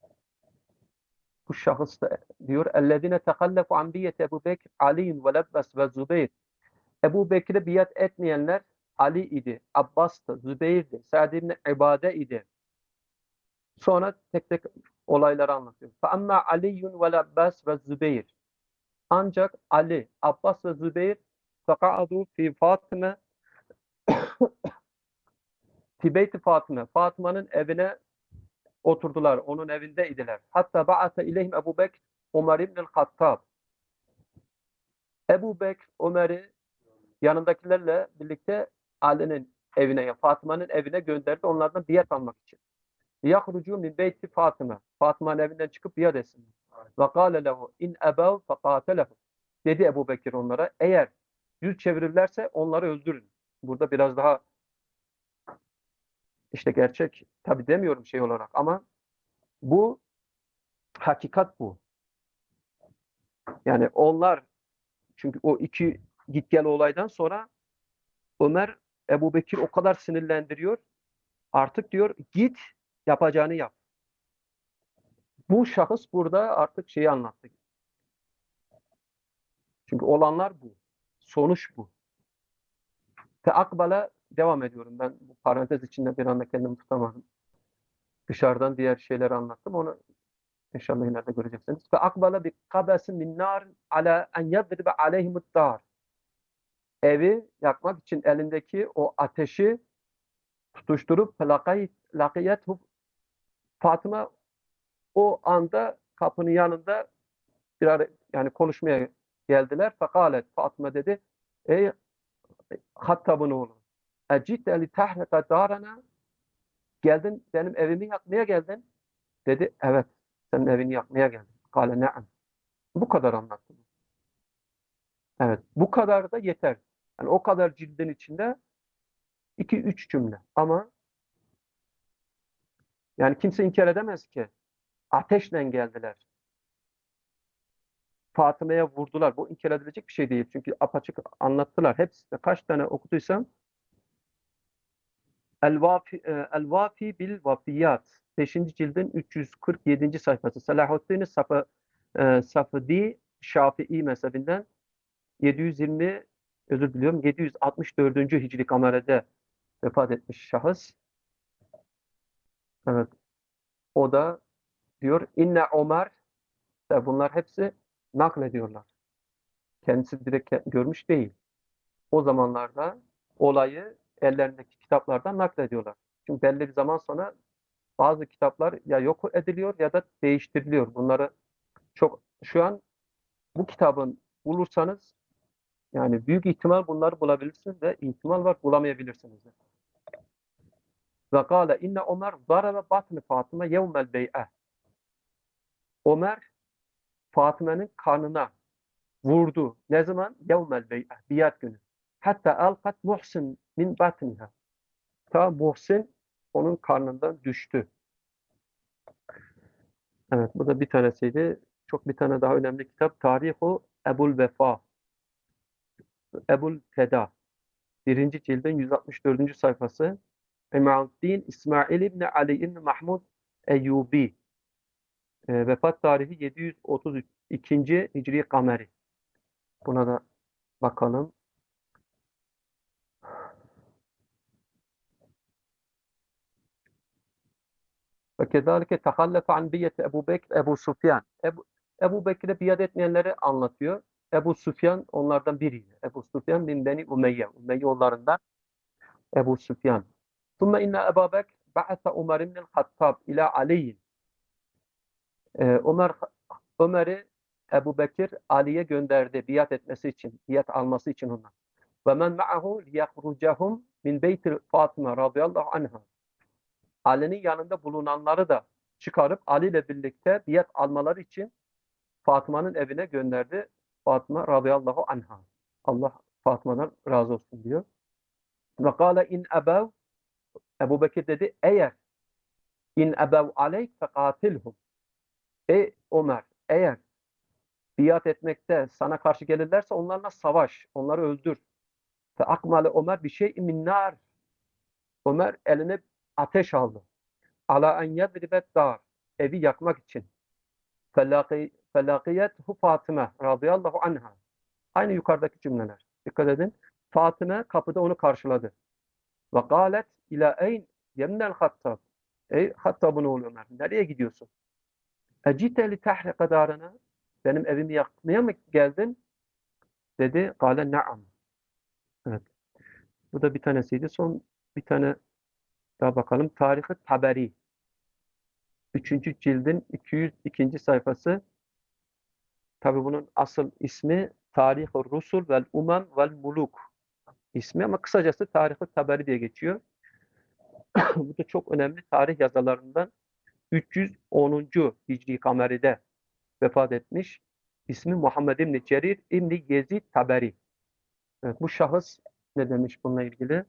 Bu şahıs da diyor اَلَّذِينَ تَخَلَّفُ عَنْ بِيَّةِ Ebu Bekir, Ali ve Lebbas ve Zübeyir. Ebu Bekir'e biat etmeyenler Ali idi, Abbas'tı, Zübeyir'di, Sa'd ibn İbade idi. Sonra tek tek olayları anlatıyor. فَأَمَّا عَلِيٌّ وَالْعَبَّاسِ وَالزُّبَيْرِ. Ancak Ali, Abbas ve Zübeyir فَقَعَدُوا فِي Fatıma fi beyti Fatıma. Fatıma'nın evine oturdular. Onun evinde idiler. Hatta ba'ate ileyhim Ebu Bekir Ömer ibn Hattab. Ebu Bekir Ömer'i yanındakilerle birlikte Ali'nin evine, ya Fatıma'nın evine gönderdi onlardan biat almak için. Yahrucu min beyti Fatıma. Fatıma'nın evinden çıkıp biat etsinler. Ve kâle lehu in ebev fekâtelehu. Dedi Ebu Bekir onlara, eğer yüz çevirirlerse onları öldürün. Burada biraz daha işte gerçek tabi demiyorum şey olarak ama bu hakikat bu. Yani onlar çünkü o iki git gel olaydan sonra Ömer Ebu Bekir o kadar sinirlendiriyor. Artık diyor git yapacağını yap. Bu şahıs burada artık şeyi anlattı. Çünkü olanlar bu. Sonuç bu. Fe akbala devam ediyorum. Ben bu parantez içinde bir anda kendimi tutamadım. Dışarıdan diğer şeyleri anlattım. Onu inşallah ileride göreceksiniz. Fe akbala bi kabesin min nar ala en yadribe aleyhimut dar. Evi yakmak için elindeki o ateşi tutuşturup lakiyethu Fatıma o anda kapının yanında bir ara, yani konuşmaya geldiler. Fekalet Fatıma dedi ey Hattab'ın oğlu ecitte li tahrika darana geldin benim evimi yakmaya geldin. Dedi evet senin evini yakmaya geldim. Kale ne'am. Bu kadar anlattım. Evet bu kadar da yeter. Yani o kadar cildin içinde iki üç cümle ama yani kimse inkar edemez ki ateşle geldiler. Fatıma'ya vurdular. Bu inkar edilecek bir şey değil. Çünkü apaçık anlattılar. Hepsi de kaç tane okuduysam El-Vafi, e, El-Vafi bil Vafiyat. beşinci cildin üç yüz kırk yedinci sayfası. Selahaddin Safı, e, Safıdi Şafii mezhebinden yedi yüz yirmi özür diliyorum yedi yüz altmış dördüncü Hicri kamerede vefat etmiş şahıs. Evet. O da diyor İnne Ömer bunlar hepsi naklediyorlar. Kendisi direkt görmüş değil. O zamanlarda olayı ellerindeki kitaplardan naklediyorlar. Çünkü belli bir zaman sonra bazı kitaplar ya yok ediliyor ya da değiştiriliyor. Bunları çok şu an bu kitabın bulursanız yani büyük ihtimal bunları bulabilirsiniz ve ihtimal var bulamayabilirsiniz. Ve kâle inne Ömer zarabe batni Fatıma yevmel bey'e. Ömer Fatıma'nın karnına vurdu. Ne zaman? Yevmel bey'e. Biat günü. Hatta alkat Muhsin min batniha. Ta Muhsin onun karnından düştü. Evet, bu da bir tanesiydi. Çok bir tane daha önemli kitap. Tarihu Ebul Vefa. Ebul Feda. Birinci cildin yüz altmış dördüncü sayfası. İmauddin İsmail İbni Ali İbni Mahmud Eyyubi. E, vefat tarihi yedi yüz otuz ikinci Hicri Kameri. Buna da bakalım. Ve kezalike tehallefe an biyeti Ebu Bekir Ebu Sufyan. Ebu, Ebu Bekir'e biat etmeyenleri anlatıyor. Ebu Sufyan onlardan biriydi. Ebu Sufyan bin Beni Umeyye. Umeyyoğullarından Ebu Sufyan. ثم inne Ebu Bekir ba'atha Ömer ibn Hattab ila Ali. Ee, Ömer Ömer'i Ebu Bekir Ali'ye gönderdi biat etmesi için, biat alması için ondan. Ve men ma'ahu liyahrucahum min beyti Fatıma radıyallahu anha. Ali'nin yanında bulunanları da çıkarıp Ali ile birlikte biat almaları için Fatıma'nın evine gönderdi. Fatıma radıyallahu anha. Allah Fatıma'dan razı olsun diyor. Ve kâle in ebev, Ebu Bekir dedi, eğer in ebev aleyk fekatilhum. Ey Ömer, eğer biat etmekte sana karşı gelirlerse onlarla savaş, onları öldür. Fe akmale Ömer bir şey min nar. Ömer eline ateş aldı. Ala en yedribet dar. Evi yakmak için. Felakiyethu Fatıma radıyallahu anha. Aynı yukarıdaki cümleler. Dikkat edin. Fatıma kapıda onu karşıladı. Ve galet ila eyn yemnel Hattab. Ey Hattab'ın oğlu Ömer. Nereye gidiyorsun? Ecite li tahrika darına. Benim evimi yakmaya mı geldin? Dedi. Gale na'am. Evet. Bu da bir tanesiydi. Son bir tane daha bakalım. Tarih-i Taberi. Üçüncü cildin iki yüz ikinci sayfası. Tabi bunun asıl ismi Tarih-i Rusul vel Umam vel Muluk ismi ama kısacası Tarih-i Taberi diye geçiyor. Bu da çok önemli tarih yazarlarından üç yüz onuncu. Hicri Kameri'de vefat etmiş. İsmi Muhammed İbni Cerir İbni Yezid Taberi. Evet, bu şahıs ne demiş bununla ilgili?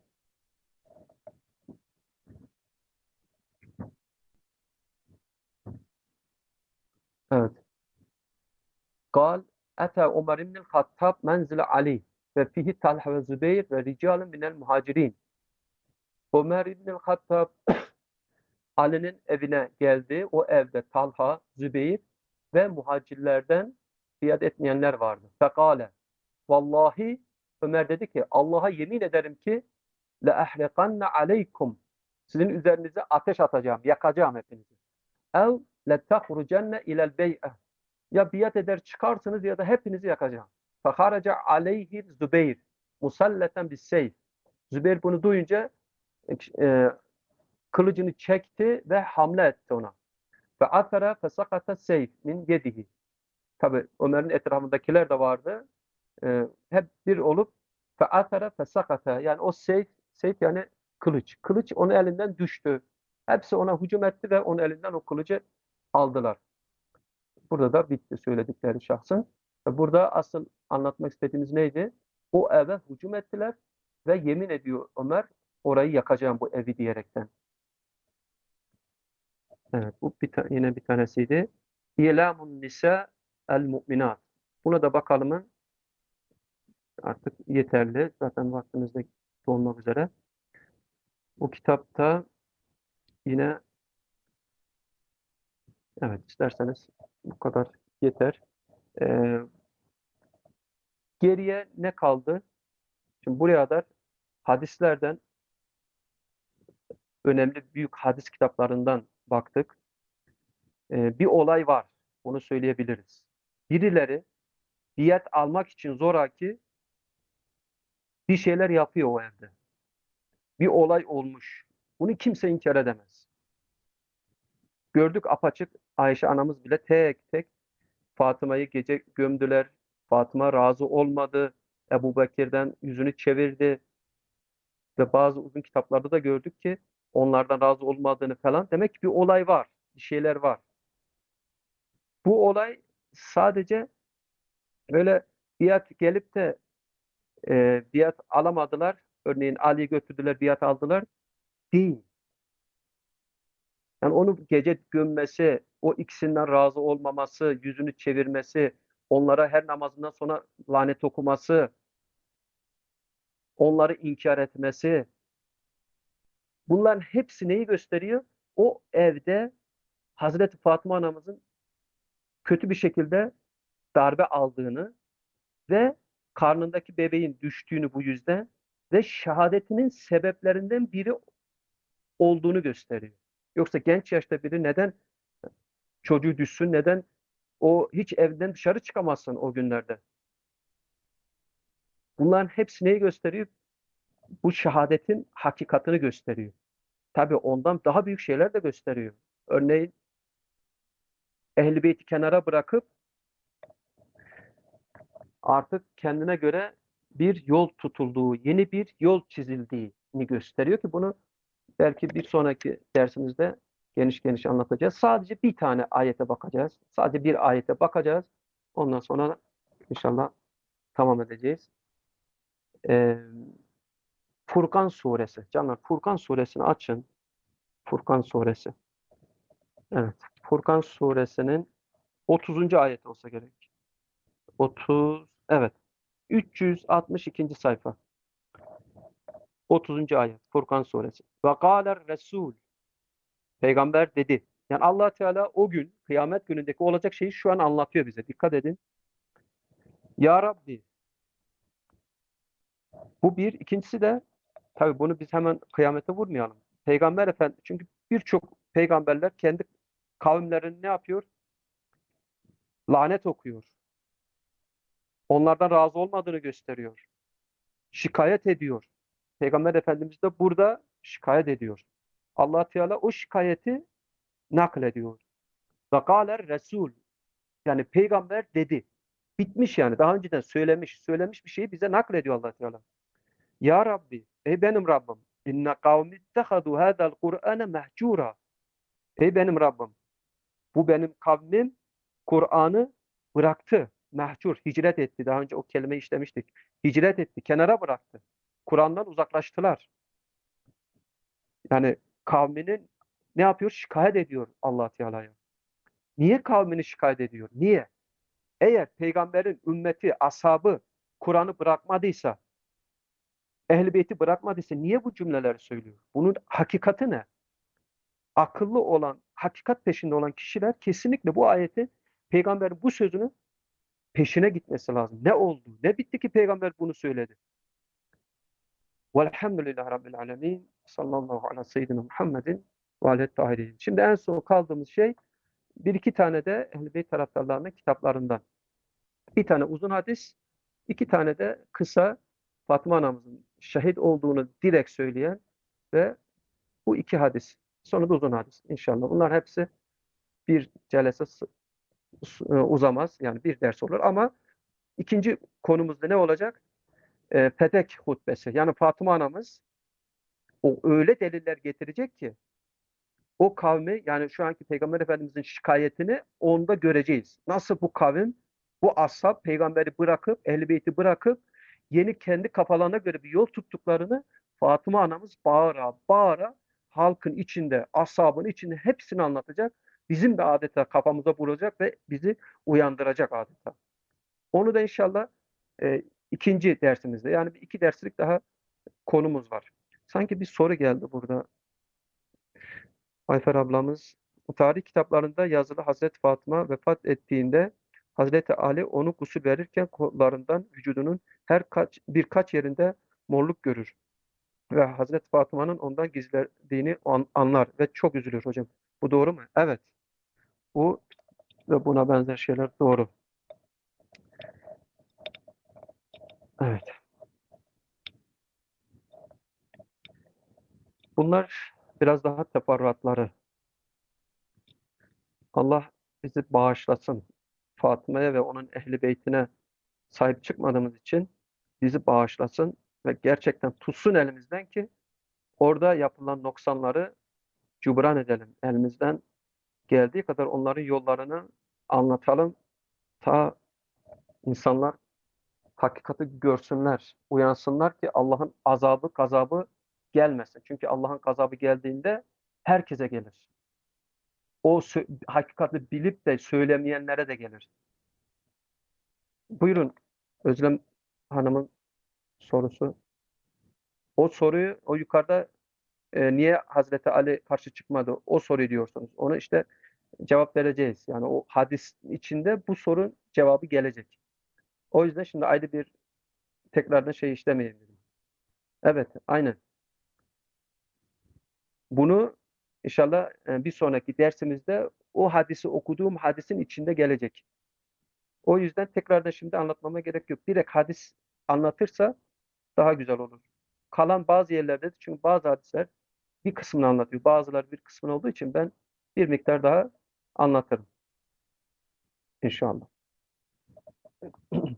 Evet. Gal Ete Ömer İbni'l Hattab menzile Ali ve fihi Talha ve Zübeyir ve ricalun minel muhacirin. Ömer İbni'l Hattab Ali'nin evine geldi. O evde Talha, Zübeyir ve muhacirlerden biat etmeyenler vardı. Fekale vallahi Ömer dedi ki Allah'a yemin ederim ki le ehriqanne aleykum. Sizin üzerinize ateş atacağım, yakacağım hepinizi. Ev le tahrucenne ilel bey'e. Ya biat eder çıkarsınız ya da hepinizi yakacağım. Feharaca aleyhi Zübeyir musalleten bis seyf. Zübeyir bunu duyunca e, kılıcını çekti ve hamle etti ona. Ve atara fesakata seyf min yedihi. Tabi Ömer'in etrafındakiler de vardı. Ee, hep bir olup fe atara fesakata, yani o seyf, seyf yani kılıç. Kılıç onun elinden düştü. Hepsi ona hücum etti ve onun elinden o kılıcı aldılar. Burada da bitti söyledikleri şahsın. Burada asıl anlatmak istediğimiz neydi? O eve hücum ettiler ve yemin ediyor Ömer orayı yakacağım bu evi diyerekten. Evet, bu bir ta- yine bir tanesiydi. İlamun nisa el mu'minat. Buna da bakalım, artık yeterli. Zaten vaktimiz de olmak üzere. Bu kitapta yine, evet, isterseniz bu kadar yeter. Ee, Geriye ne kaldı? Şimdi buraya kadar hadislerden, önemli büyük hadis kitaplarından baktık. Ee, bir olay var. Onu söyleyebiliriz. Birileri diyet almak için zoraki bir şeyler yapıyor o evde. Bir olay olmuş. Bunu kimse inkar edemez. Gördük apaçık, Ayşe anamız bile tek tek Fatıma'yı gece gömdüler. Fatıma razı olmadı. Ebu Bekir'den yüzünü çevirdi. Ve bazı uzun kitaplarda da gördük ki onlardan razı olmadığını falan. Demek ki bir olay var. Bir şeyler var. Bu olay sadece böyle biat gelip de e, biat alamadılar. Örneğin Ali'yi götürdüler, biat aldılar. Değil. Yani onu gece gömmesi, o ikisinden razı olmaması, yüzünü çevirmesi, onlara her namazından sonra lanet okuması, onları inkar etmesi, bunların hepsi neyi gösteriyor? O evde Hazreti Fatıma anamızın kötü bir şekilde darbe aldığını ve karnındaki bebeğin düştüğünü bu yüzden ve şehadetinin sebeplerinden biri olduğunu gösteriyor. Yoksa genç yaşta biri neden çocuğu düşsün, neden o hiç evden dışarı çıkamazsın o günlerde? Bunların hepsi neyi gösteriyor? Bu şehadetin hakikatini gösteriyor. Tabii ondan daha büyük şeyler de gösteriyor. Örneğin Ehl-i Beyt'i kenara bırakıp artık kendine göre bir yol tutulduğu, yeni bir yol çizildiğini gösteriyor ki bunu belki bir sonraki dersimizde geniş geniş anlatacağız. Sadece bir tane ayete bakacağız. Sadece bir ayete bakacağız. Ondan sonra inşallah tamam edeceğiz. Ee, Furkan suresi. Canlar Furkan suresini açın. Furkan suresi. Evet. Furkan suresinin otuzuncu ayet olsa gerek. otuz, evet. üç yüz altmış ikinci sayfa. otuzuncu ayet. Furkan suresi. Ve kâler Resul. Peygamber dedi. Yani Allah Teala o gün, kıyamet günündeki olacak şeyi şu an anlatıyor bize. Dikkat edin. Ya Rabbi. Bu bir. İkincisi de tabii bunu biz hemen kıyamete vurmayalım. Peygamber Efendi, çünkü birçok peygamberler kendi kavimlerini ne yapıyor? Lanet okuyor. Onlardan razı olmadığını gösteriyor. Şikayet ediyor. Peygamber Efendimiz de burada şikayet ediyor. Allah Teala o şikayeti naklediyor. Ve kâler Resul. Yani peygamber dedi. Bitmiş yani. Daha önceden söylemiş. Söylemiş bir şeyi bize naklediyor Allah Teala. Ya Rabbi, ey benim Rabbim. İnne kavmi ittehadu hâdâl Kur'âne mehcûrâ. Ey benim Rabbim. Bu benim kavmim Kur'an'ı bıraktı. Mehcur, hicret etti. Daha önce o kelimeyi işlemiştik. Hicret etti, kenara bıraktı. Kur'an'dan uzaklaştılar. Yani kavminin ne yapıyor? Şikayet ediyor Allah Teala'ya. Niye kavmini şikayet ediyor? Niye? Eğer peygamberin ümmeti, ashabı Kur'an'ı bırakmadıysa, Ehl-i Beyt'i bırakmadıysa niye bu cümleleri söylüyor? Bunun hakikati ne? Akıllı olan, hakikat peşinde olan kişiler kesinlikle bu ayeti, peygamberin bu sözünü peşine gitmesi lazım. Ne oldu? Ne bitti ki peygamber bunu söyledi? Velhamdülillahi Rabbil alemin. Sallallahu ala seyyidina Muhammedin ve aleyhi tahirin. Şimdi en son kaldığımız şey bir iki tane de Ehl-i Beyt taraftarlarının kitaplarından. Bir tane uzun hadis, iki tane de kısa Fatıma anamızın şehit olduğunu direkt söyleyen ve bu iki hadis. Sonra da uzun hadis inşallah. Bunlar hepsi bir celese uzamaz. Yani bir ders olur ama ikinci konumuzda ne olacak? E, Fetek hutbesi. Yani Fatıma anamız o öyle deliller getirecek ki o kavmi, yani şu anki Peygamber Efendimizin şikayetini onda göreceğiz. Nasıl bu kavim, bu ashab peygamberi bırakıp, Ehl-i Beyt'i bırakıp yeni kendi kafalarına göre bir yol tuttuklarını Fatıma anamız bağıra bağıra halkın içinde, ashabın içinde hepsini anlatacak. Bizim de adeta kafamıza vuracak ve bizi uyandıracak adeta. Onu da inşallah e, ikinci dersimizde, yani bir iki derslik daha konumuz var. Sanki bir soru geldi burada. Ayfer ablamız, tarih kitaplarında yazılı Hazreti Fatıma vefat ettiğinde Hazreti Ali onu gusül verirken kollarından vücudunun her kaç birkaç yerinde morluk görür ve Hazreti Fatıma'nın ondan gizlediğini an- anlar ve çok üzülür hocam. Bu doğru mu? Evet. Bu ve buna benzer şeyler doğru. Evet. Bunlar biraz daha teferruatları. Allah bizi bağışlasın. Fatıma'ya ve onun ehli beytine sahip çıkmadığımız için bizi bağışlasın ve gerçekten tutsun elimizden ki orada yapılan noksanları cubran edelim. Elimizden geldiği kadar onların yollarını anlatalım. Ta insanlar hakikati görsünler, uyansınlar ki Allah'ın azabı, gazabı gelmesin. Çünkü Allah'ın gazabı geldiğinde herkese gelir. O hakikati bilip de söylemeyenlere de gelir. Buyurun Özlem Hanım'ın sorusu. O soruyu o yukarıda e, niye Hazreti Ali karşı çıkmadı? O soruyu diyorsunuz. Onu işte cevap vereceğiz. Yani o hadis içinde bu sorun cevabı gelecek. O yüzden şimdi ayrı bir tekrardan şey işlemeyelim dedim. Evet, aynen. Bunu inşallah e, bir sonraki dersimizde o hadisi okuduğum hadisin içinde gelecek. O yüzden tekrardan şimdi anlatmama gerek yok. Direkt hadis anlatırsa daha güzel olur. Kalan bazı yerlerde, çünkü bazı hadisler bir kısmını anlatıyor. Bazıları bir kısmını olduğu için ben bir miktar daha anlatırım. İnşallah.